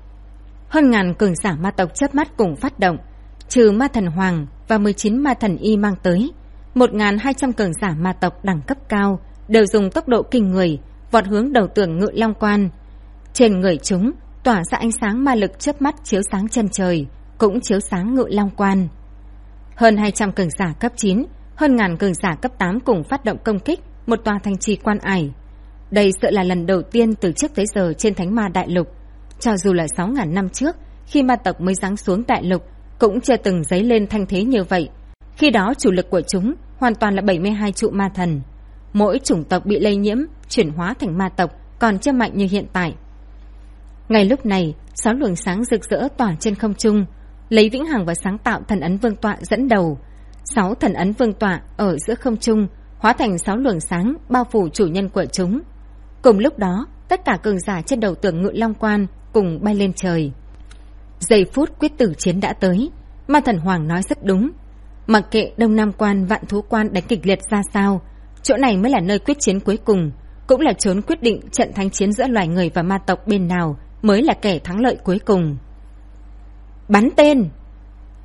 Hơn ngàn cường giả ma tộc chớp mắt cùng phát động, trừ ma thần hoàng và 19 ma thần y mang tới, 1.200 cường giả ma tộc đẳng cấp cao đều dùng tốc độ kinh người vọt hướng đầu tường Ngự Long Quan. Trên người chúng tỏa ra ánh sáng ma lực chớp mắt chiếu sáng chân trời, cũng chiếu sáng Ngự Long Quan. Hơn 200 cường giả cấp 9, hơn ngàn cường giả cấp 8 cùng phát động công kích một tòa thành trì quan ải. Đây sợ là lần đầu tiên từ trước tới giờ trên Thánh Ma Đại Lục. Cho dù là 6.000 năm trước, khi ma tộc mới giáng xuống đại lục, cũng chưa từng dấy lên thanh thế như vậy. Khi đó chủ lực của chúng hoàn toàn là 72 trụ ma thần. Mỗi chủng tộc bị lây nhiễm, chuyển hóa thành ma tộc còn chưa mạnh như hiện tại. Ngay lúc này, 6 luồng sáng rực rỡ tỏa trên không trung, lấy vĩnh hằng và sáng tạo thần ấn vương tọa dẫn đầu. 6 thần ấn vương tọa ở giữa không trung hóa thành 6 luồng sáng bao phủ chủ nhân của chúng. Cùng lúc đó, tất cả cường giả trên đầu tường Ngự Long Quan cùng bay lên trời. Giây phút quyết tử chiến đã tới. Ma thần hoàng nói rất đúng. Mặc kệ Đông Nam Quan, Vạn Thú Quan đánh kịch liệt ra sao, chỗ này mới là nơi quyết chiến cuối cùng, cũng là chốn quyết định trận thánh chiến giữa loài người và ma tộc bên nào mới là kẻ thắng lợi cuối cùng. Bắn tên!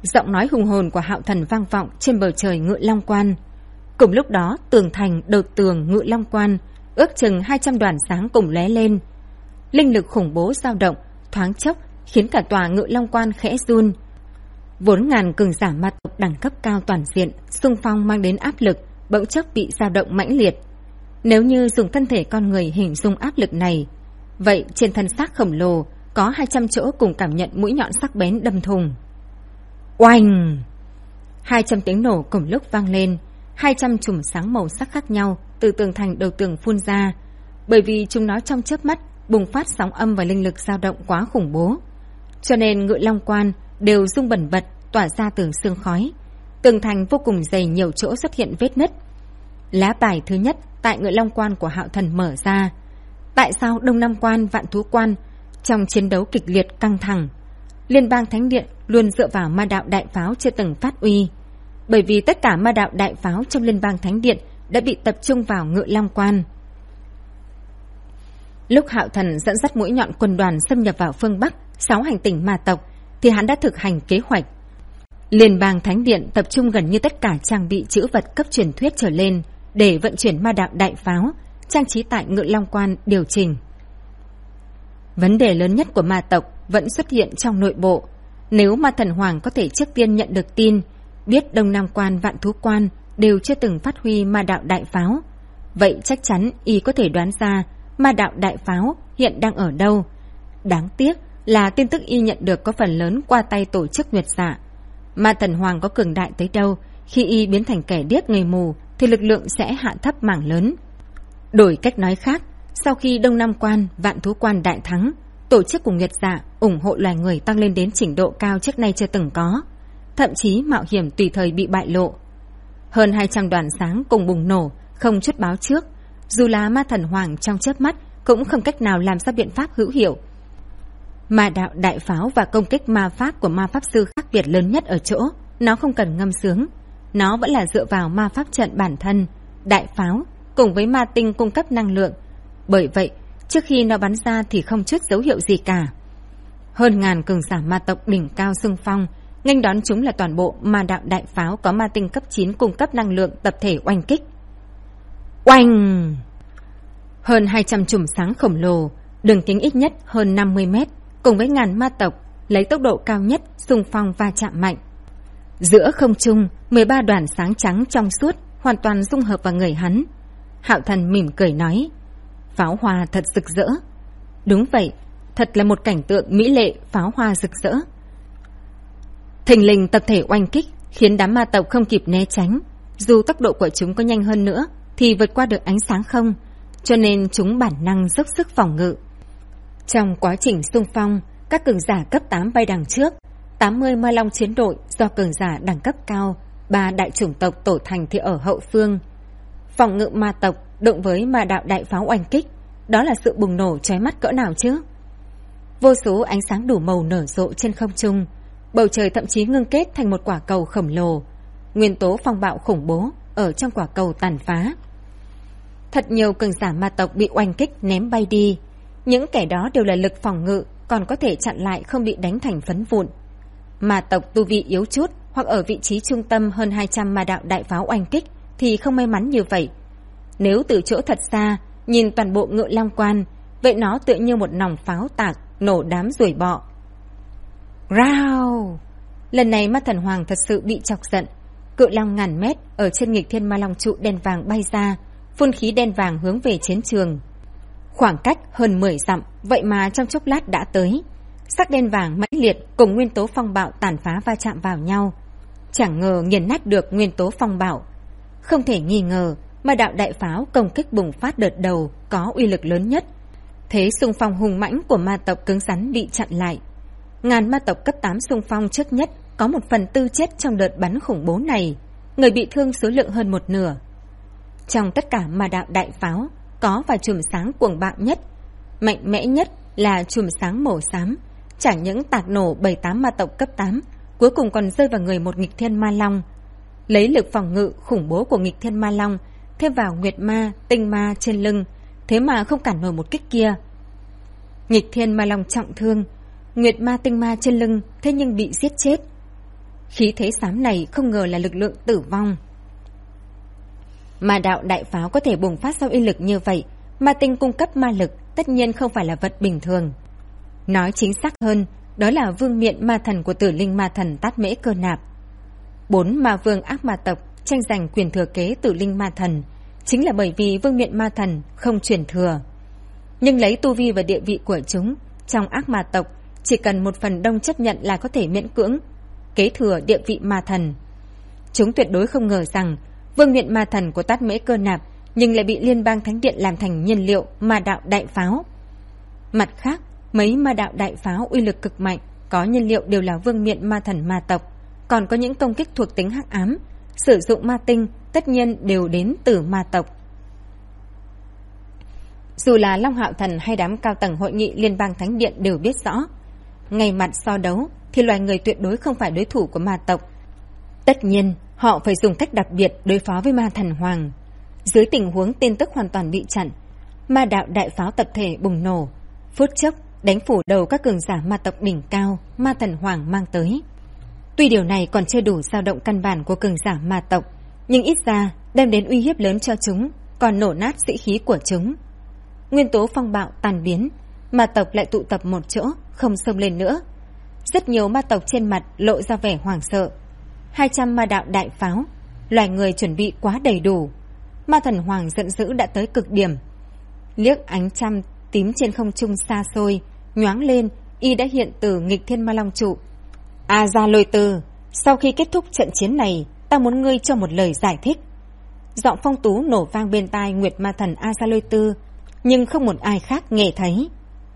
Giọng nói hùng hồn của Hạo Thần vang vọng trên bầu trời Ngự Long Quan. Cùng lúc đó, tường thành đầu tường Ngự Long Quan, ước chừng 200 đoàn sáng cùng lóe lên. Linh lực khủng bố dao động, thoáng chốc khiến cả tòa Ngự Long Quan khẽ run. Vốn ngàn cường giả ma tộc đẳng cấp cao toàn diện, xung phong mang đến áp lực, bỗng chốc bị dao động mãnh liệt. Nếu như dùng thân thể con người hình dung áp lực này, vậy trên thân xác khổng lồ có 200 chỗ cùng cảm nhận mũi nhọn sắc bén đâm thùng. Oanh! 200 tiếng nổ cùng lúc vang lên, 200 chùm sáng màu sắc khác nhau từ tường thành đầu tường phun ra, bởi vì chúng nó trong chớp mắt bùng phát sóng âm và linh lực dao động quá khủng bố, cho nên Ngự Long Quan đều rung bần bật, tỏa ra từng sương khói. Tường thành vô cùng dày, nhiều chỗ xuất hiện vết nứt. Lá bài thứ nhất tại Ngự Long Quan của Hạo Thần mở ra. Tại sao Đông Nam Quan, Vạn Thú Quan trong chiến đấu kịch liệt căng thẳng, Liên bang Thánh Điện luôn dựa vào ma đạo đại pháo chưa từng phát uy, bởi vì tất cả ma đạo đại pháo trong Liên bang Thánh Điện đã bị tập trung vào Ngự Long Quan. Lúc Hạo Thần dẫn dắt mũi nhọn quân đoàn xâm nhập vào phương Bắc 6 hành tinh ma tộc, thì hắn đã thực hành kế hoạch. Liên bang Thánh Điện tập trung gần như tất cả trang bị trữ vật cấp truyền thuyết trở lên để vận chuyển ma đạo đại pháo, trang trí tại Ngự Long Quan điều chỉnh. Vấn đề lớn nhất của ma tộc vẫn xuất hiện trong nội bộ. Nếu Ma Thần Hoàng có thể trước tiên nhận được tin, biết Đông Nam Quan, Vạn Thú Quan đều chưa từng phát huy ma đạo đại pháo, vậy chắc chắn y có thể đoán ra ma đạo đại pháo hiện đang ở đâu. Đáng tiếc là tin tức y nhận được có phần lớn qua tay tổ chức Nguyệt Dạ. Ma Thần Hoàng có cường đại tới đâu, khi y biến thành kẻ điếc người mù thì lực lượng sẽ hạ thấp mảng lớn. Đổi cách nói khác, sau khi Đông Nam Quan, Vạn Thú Quan đại thắng, tổ chức của Nguyệt Dạ ủng hộ loài người tăng lên đến trình độ cao trước nay chưa từng có, thậm chí mạo hiểm tùy thời bị bại lộ. Hơn 200 đoàn sáng cùng bùng nổ, không chút báo trước, dù là Ma Thần Hoàng trong chớp mắt cũng không cách nào làm ra biện pháp hữu hiệu. Ma đạo đại pháo và công kích ma pháp của ma pháp sư khác biệt lớn nhất ở chỗ nó không cần ngâm sướng, nó vẫn là dựa vào ma pháp trận bản thân, đại pháo cùng với ma tinh cung cấp năng lượng. Bởi vậy trước khi nó bắn ra thì không chút dấu hiệu gì cả. Hơn ngàn cường giả ma tộc đỉnh cao xung phong, nghênh đón chúng là toàn bộ ma đạo đại pháo có ma tinh cấp 9 cung cấp năng lượng tập thể oanh kích. Oanh! Hơn 200 chùm sáng khổng lồ, đường kính ít nhất hơn 50 mét, cùng với ngàn ma tộc lấy tốc độ cao nhất xung phong va chạm mạnh. Giữa không trung, 13 đoàn sáng trắng trong suốt hoàn toàn dung hợp vào người hắn. Hạo Thần mỉm cười nói, pháo hoa thật rực rỡ. Đúng vậy, thật là một cảnh tượng mỹ lệ, pháo hoa rực rỡ. Thình lình tập thể oanh kích khiến đám ma tộc không kịp né tránh. Dù tốc độ của chúng có nhanh hơn nữa thì vượt qua được ánh sáng không, cho nên chúng bản năng dốc sức phòng ngự. Trong quá trình xung phong, các cường giả cấp 8 bay đằng trước, 80 ma long chiến đội do cường giả đẳng cấp cao, 3 đại chủng tộc tổ thành thì ở hậu phương. Phòng ngự ma tộc đụng với ma đạo đại pháo oanh kích, đó là sự bùng nổ chói mắt cỡ nào chứ. Vô số ánh sáng đủ màu nở rộ trên không trung, bầu trời thậm chí ngưng kết thành một quả cầu khổng lồ. Nguyên tố phong bạo khủng bố ở trong quả cầu tàn phá. Thật nhiều cường giả ma tộc bị oanh kích ném bay đi. Những kẻ đó đều là lực phòng ngự, còn có thể chặn lại không bị đánh thành phấn vụn. Ma tộc tu vị yếu chút hoặc ở vị trí trung tâm hơn 200 ma đạo đại pháo oanh kích thì không may mắn như vậy. Nếu từ chỗ thật xa nhìn toàn bộ Ngự Long Quan, vậy nó tựa như một nòng pháo tạc nổ đám ruồi bọ. Rao! Lần này Ma Thần Hoàng thật sự bị chọc giận. Cự long ngàn mét ở trên nghịch thiên ma long trụ đen vàng bay ra, phun khí đen vàng hướng về chiến trường. Khoảng cách hơn 10 dặm, vậy mà trong chốc lát đã tới. Sắc đen vàng mãnh liệt cùng nguyên tố phong bạo tàn phá va chạm vào nhau, chẳng ngờ nghiền nát được nguyên tố phong bạo. Không thể nghi ngờ, ma đạo đại pháo công kích bùng phát đợt đầu có uy lực lớn nhất. Thế xung phong hùng mãnh của ma tộc cứng rắn bị chặn lại. Ngàn ma tộc cấp 8 xung phong trước nhất có 1/4 chết trong đợt bắn khủng bố này, người bị thương số lượng hơn một nửa. Trong tất cả ma đạo đại pháo, có vài chùm sáng cuồng bạo nhất, mạnh mẽ nhất là chùm sáng màu xám, chẳng những tạc nổ 7-8 ma tộc cấp 8, cuối cùng còn rơi vào người một nghịch thiên ma long. Lấy lực phòng ngự khủng bố của nghịch thiên ma long thêm vào nguyệt ma, tinh ma trên lưng, thế mà không cản nổi một kích kia. Nghịch thiên ma long trọng thương, nguyệt ma tinh ma trên lưng thế nhưng bị giết chết. Khí thế xám này không ngờ là lực lượng tử vong. Ma đạo đại pháo có thể bùng phát sau uy lực như vậy, ma tinh cung cấp ma lực tất nhiên không phải là vật bình thường. Nói chính xác hơn, đó là vương miện ma thần của Tử Linh ma thần Tát Mễ Cơ Nạp. 4 ma vương ác ma tộc tranh giành quyền thừa kế Tử Linh ma thần, chính là bởi vì vương miện ma thần không truyền thừa. Nhưng lấy tu vi và địa vị của chúng, trong ác ma tộc chỉ cần một phần đông chấp nhận là có thể miễn cưỡng kế thừa địa vị ma thần. Chúng tuyệt đối không ngờ rằng vương miện ma thần của Tát Mễ Cơ Nạp nhưng lại bị Liên bang Thánh Điện làm thành nhiên liệu ma đạo đại pháo. Mặt khác, mấy ma đạo đại pháo uy lực cực mạnh có nhiên liệu đều là vương miện ma thần ma tộc, còn có những công kích thuộc tính hắc ám, sử dụng ma tinh tất nhiên đều đến từ ma tộc. Dù là Long Hạo Thần hay đám cao tầng hội nghị Liên bang Thánh Điện đều biết rõ, ngay mặt so đấu thì loài người tuyệt đối không phải đối thủ của ma tộc. Tất nhiên, họ phải dùng cách đặc biệt đối phó với ma thần hoàng. Dưới tình huống tin tức hoàn toàn bị chặn, ma đạo đại pháo tập thể bùng nổ, phút chốc đánh phủ đầu các cường giả ma tộc đỉnh cao ma thần hoàng mang tới. Tuy điều này còn chưa đủ dao động căn bản của cường giả ma tộc, nhưng ít ra đem đến uy hiếp lớn cho chúng, còn nổ nát sĩ khí của chúng. Nguyên tố phong bạo tan biến, ma tộc lại tụ tập một chỗ, không xông lên nữa. Rất nhiều ma tộc trên mặt lộ ra vẻ hoảng sợ. 200 ma đạo đại pháo, loài người chuẩn bị quá đầy đủ. Ma thần hoàng giận dữ đã tới cực điểm. Liếc ánh trăm tím trên không trung xa xôi, nhoáng lên, y đã hiện từ nghịch thiên ma long trụ. A Gia Lôi Tư, sau khi kết thúc trận chiến này, ta muốn ngươi cho một lời giải thích. Giọng Phong Tú nổ vang bên tai Nguyệt ma thần A Gia Lôi Tư, nhưng không một ai khác nghe thấy.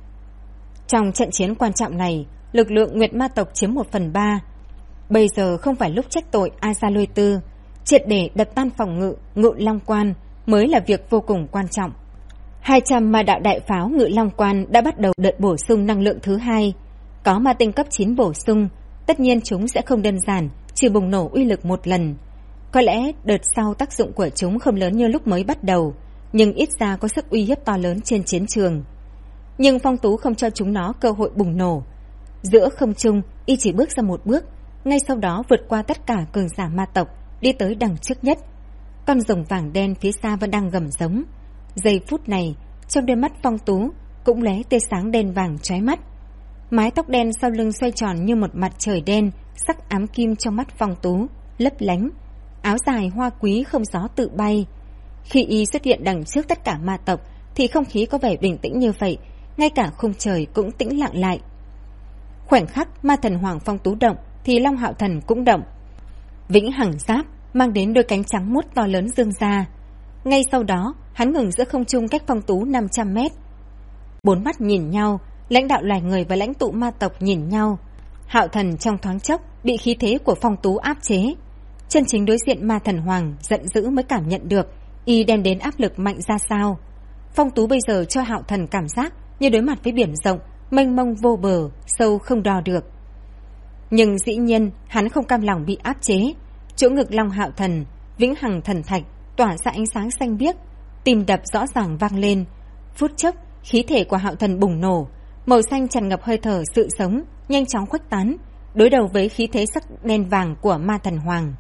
Trong trận chiến quan trọng này, lực lượng Nguyệt ma tộc chiếm 1/3. Bây giờ không phải lúc trách tội A Gia Lôi Tư, triệt để đập tan phòng ngự Ngự Long Quan mới là việc vô cùng quan trọng. 200 ma đạo đại pháo Ngự Long Quan đã bắt đầu đợt bổ sung năng lượng thứ hai. Có ma tinh cấp 9 bổ sung, tất nhiên chúng sẽ không đơn giản, chỉ bùng nổ uy lực một lần. Có lẽ đợt sau tác dụng của chúng không lớn như lúc mới bắt đầu, nhưng ít ra có sức uy hiếp to lớn trên chiến trường. Nhưng Phong Tú không cho chúng nó cơ hội bùng nổ. Giữa không trung, y chỉ bước ra một bước, ngay sau đó vượt qua tất cả cường giả ma tộc, đi tới đằng trước nhất. Con rồng vàng đen phía xa vẫn đang gầm giống. Giây phút này, trong đôi mắt Phong Tú cũng lóe tia sáng đen vàng chói mắt. Mái tóc đen sau lưng xoay tròn như một mặt trời đen, sắc ám kim trong mắt Phong Tú lấp lánh. Áo dài hoa quý không gió tự bay. Khi y xuất hiện đằng trước tất cả ma tộc thì không khí có vẻ bình tĩnh như vậy, ngay cả khung trời cũng tĩnh lặng lại. Khoảnh khắc ma thần hoàng Phong Tú động thì Long Hạo Thần cũng động. Vĩnh Hằng Giáp mang đến đôi cánh trắng muốt to lớn dương ra. Ngay sau đó hắn ngừng giữa không trung cách Phong Tú 500 mét. 4 mắt nhìn nhau, lãnh đạo loài người và lãnh tụ ma tộc nhìn nhau. Hạo Thần trong thoáng chốc bị khí thế của Phong Tú áp chế. Chân chính đối diện ma thần hoàng giận dữ mới cảm nhận được y đem đến áp lực mạnh ra sao. Phong Tú bây giờ cho Hạo Thần cảm giác như đối mặt với biển rộng, mênh mông vô bờ, sâu không đo được. Nhưng dĩ nhiên hắn không cam lòng bị áp chế. Chỗ ngực Long Hạo Thần, Vĩnh Hằng Thần Thạch tỏa ra ánh sáng xanh biếc, tim đập rõ ràng vang lên. Phút chốc, khí thể của Hạo Thần bùng nổ, màu xanh tràn ngập hơi thở sự sống, nhanh chóng khuếch tán, đối đầu với khí thế sắc đen vàng của ma thần hoàng.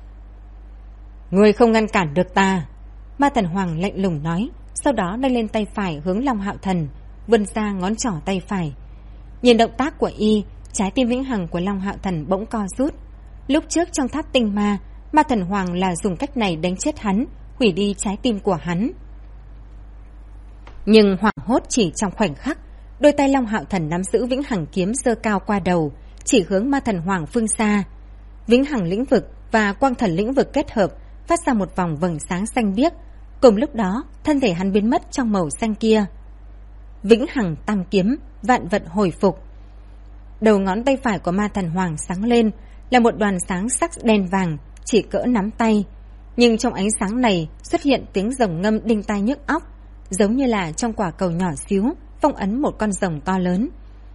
Ngươi không ngăn cản được ta, ma thần hoàng lạnh lùng nói, sau đó nâng lên tay phải hướng Long Hạo Thần, vươn ra ngón trỏ tay phải. Nhìn động tác của y, trái tim vĩnh hằng của Long Hạo Thần bỗng co rút. Lúc trước trong tháp tinh ma, ma thần hoàng là dùng cách này đánh chết hắn, hủy đi trái tim của hắn. Nhưng hoảng hốt chỉ trong khoảnh khắc, đôi tay Long Hạo Thần nắm giữ vĩnh hằng kiếm giơ cao qua đầu, chỉ hướng ma thần hoàng phương xa. Vĩnh hằng lĩnh vực và quang thần lĩnh vực kết hợp, phát ra một vòng vầng sáng xanh biếc. Cùng lúc đó, thân thể hắn biến mất trong màu xanh kia. Vĩnh hằng tam kiếm, vạn vận hồi phục. Đầu ngón tay phải của ma thần hoàng sáng lên, là một đoàn sáng sắc đen vàng, chỉ cỡ nắm tay. Nhưng trong ánh sáng này xuất hiện tiếng rồng ngâm đinh tai nhức óc, giống như là trong quả cầu nhỏ xíu phong ấn một con rồng to lớn.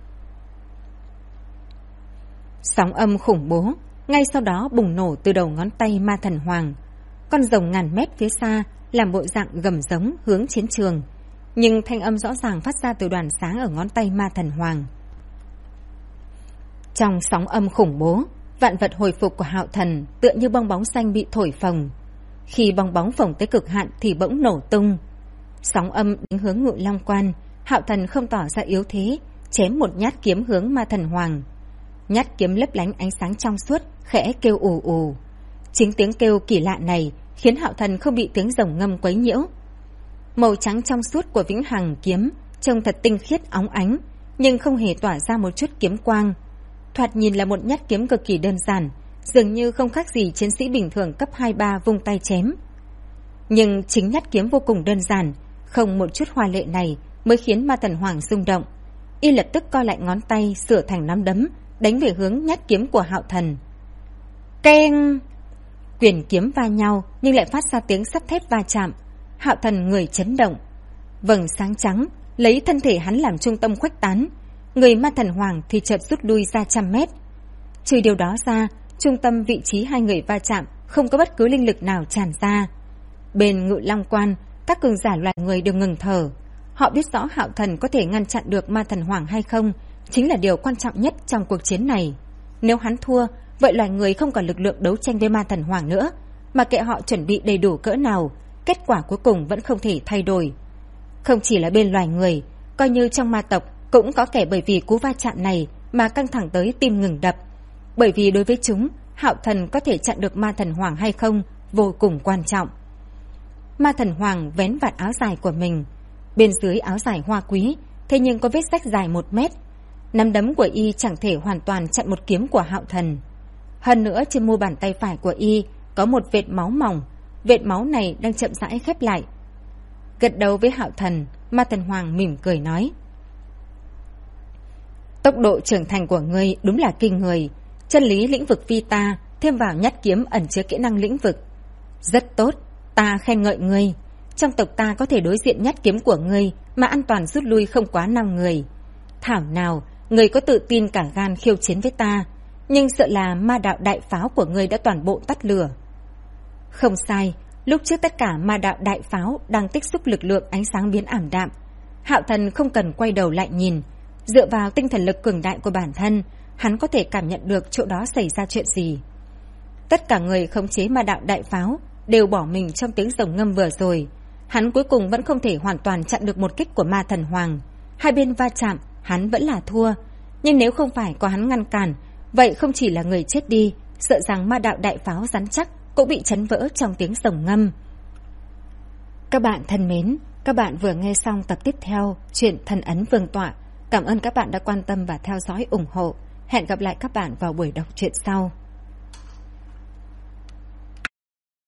Sóng âm khủng bố ngay sau đó bùng nổ từ đầu ngón tay ma thần hoàng. Con rồng ngàn mét phía xa làm bộ dạng gầm giống hướng chiến trường, nhưng thanh âm rõ ràng phát ra từ đoàn sáng ở ngón tay ma thần hoàng. Trong sóng âm khủng bố, Vạn vật hồi phục của Hạo Thần tựa như bong bóng xanh bị thổi phồng. Khi bong bóng phồng tới cực hạn thì bỗng nổ tung. Sóng âm đánh hướng Ngự Long Quan, Hạo Thần không tỏ ra yếu thế, chém một nhát kiếm hướng Ma Thần Hoàng. Nhát kiếm lấp lánh ánh sáng trong suốt, khẽ kêu ù ù. Chính tiếng kêu kỳ lạ này khiến Hạo Thần không bị tiếng rồng ngâm quấy nhiễu. Màu trắng trong suốt của Vĩnh Hằng kiếm trông thật tinh khiết óng ánh, nhưng không hề tỏa ra một chút kiếm quang. Thoạt nhìn là một nhát kiếm cực kỳ đơn giản, dường như không khác gì chiến sĩ bình thường cấp 2-3 vung tay chém. Nhưng chính nhát kiếm vô cùng đơn giản, không một chút hoa lệ này mới khiến Ma Thần Hoàng rung động. Y lập tức co lại ngón tay sửa thành nắm đấm, đánh về hướng nhát kiếm của Hạo Thần. Keng! Quyền kiếm va nhau nhưng lại phát ra tiếng sắt thép va chạm. Hạo Thần người chấn động. Vầng sáng trắng lấy thân thể hắn làm trung tâm khuếch tán, người Ma Thần Hoàng thì chợt rút lui ra 100 mét. Trừ điều đó ra, trung tâm vị trí hai người va chạm không có bất cứ linh lực nào tràn ra. Bên Ngự Long Quan, các cường giả loài người đều ngừng thở. Họ biết rõ Hạo Thần có thể ngăn chặn được Ma Thần Hoàng hay không chính là điều quan trọng nhất trong cuộc chiến này. Nếu hắn thua, vậy loài người không còn lực lượng đấu tranh với Ma Thần Hoàng nữa, mà kệ họ chuẩn bị đầy đủ cỡ nào, kết quả cuối cùng vẫn không thể thay đổi. Không chỉ là bên loài người, coi như trong ma tộc cũng có kẻ bởi vì cú va chạm này mà căng thẳng tới tim ngừng đập. Bởi vì đối với chúng, Hạo Thần có thể chặn được Ma Thần Hoàng hay không vô cùng quan trọng. Ma Thần Hoàng vén vạt áo dài của mình. Bên dưới áo dài hoa quý, thế nhưng có vết rách dài 1 mét. Nắm đấm của y chẳng thể hoàn toàn chặn một kiếm của Hạo Thần. Hơn nữa trên mu bàn tay phải của y có một vệt máu mỏng. Vệt máu này đang chậm rãi khép lại. Gật đầu với Hạo Thần, Ma Thần Hoàng mỉm cười nói: Tốc độ trưởng thành của ngươi đúng là kinh người. Chân lý lĩnh vực Vita thêm vào nhát kiếm ẩn chứa kỹ năng lĩnh vực. Rất tốt, ta khen ngợi ngươi. Trong tộc ta có thể đối diện nhát kiếm của ngươi mà an toàn rút lui không quá 5 người. Thảo nào ngươi có tự tin cả gan khiêu chiến với ta, nhưng sợ là ma đạo đại pháo của ngươi đã toàn bộ tắt lửa. Không sai, lúc trước tất cả ma đạo đại pháo đang tích xúc lực lượng ánh sáng biến ảm đạm. Hạo Thần không cần quay đầu lại nhìn, dựa vào tinh thần lực cường đại của bản thân, hắn có thể cảm nhận được chỗ đó xảy ra chuyện gì. Tất cả người khống chế ma đạo đại pháo đều bỏ mình trong tiếng rồng ngâm vừa rồi. Hắn cuối cùng vẫn không thể hoàn toàn chặn được một kích của Ma Thần Hoàng. Hai bên va chạm, hắn vẫn là thua. Nhưng nếu không phải có hắn ngăn cản, vậy không chỉ là người chết đi, sợ rằng ma đạo đại pháo rắn chắc cũng bị chấn vỡ trong tiếng rồng ngâm. Các bạn thân mến, các bạn vừa nghe xong tập tiếp theo chuyện Thần Ấn Vương Tọa. Cảm ơn các bạn đã quan tâm và theo dõi ủng hộ. Hẹn gặp lại các bạn vào buổi đọc truyện sau.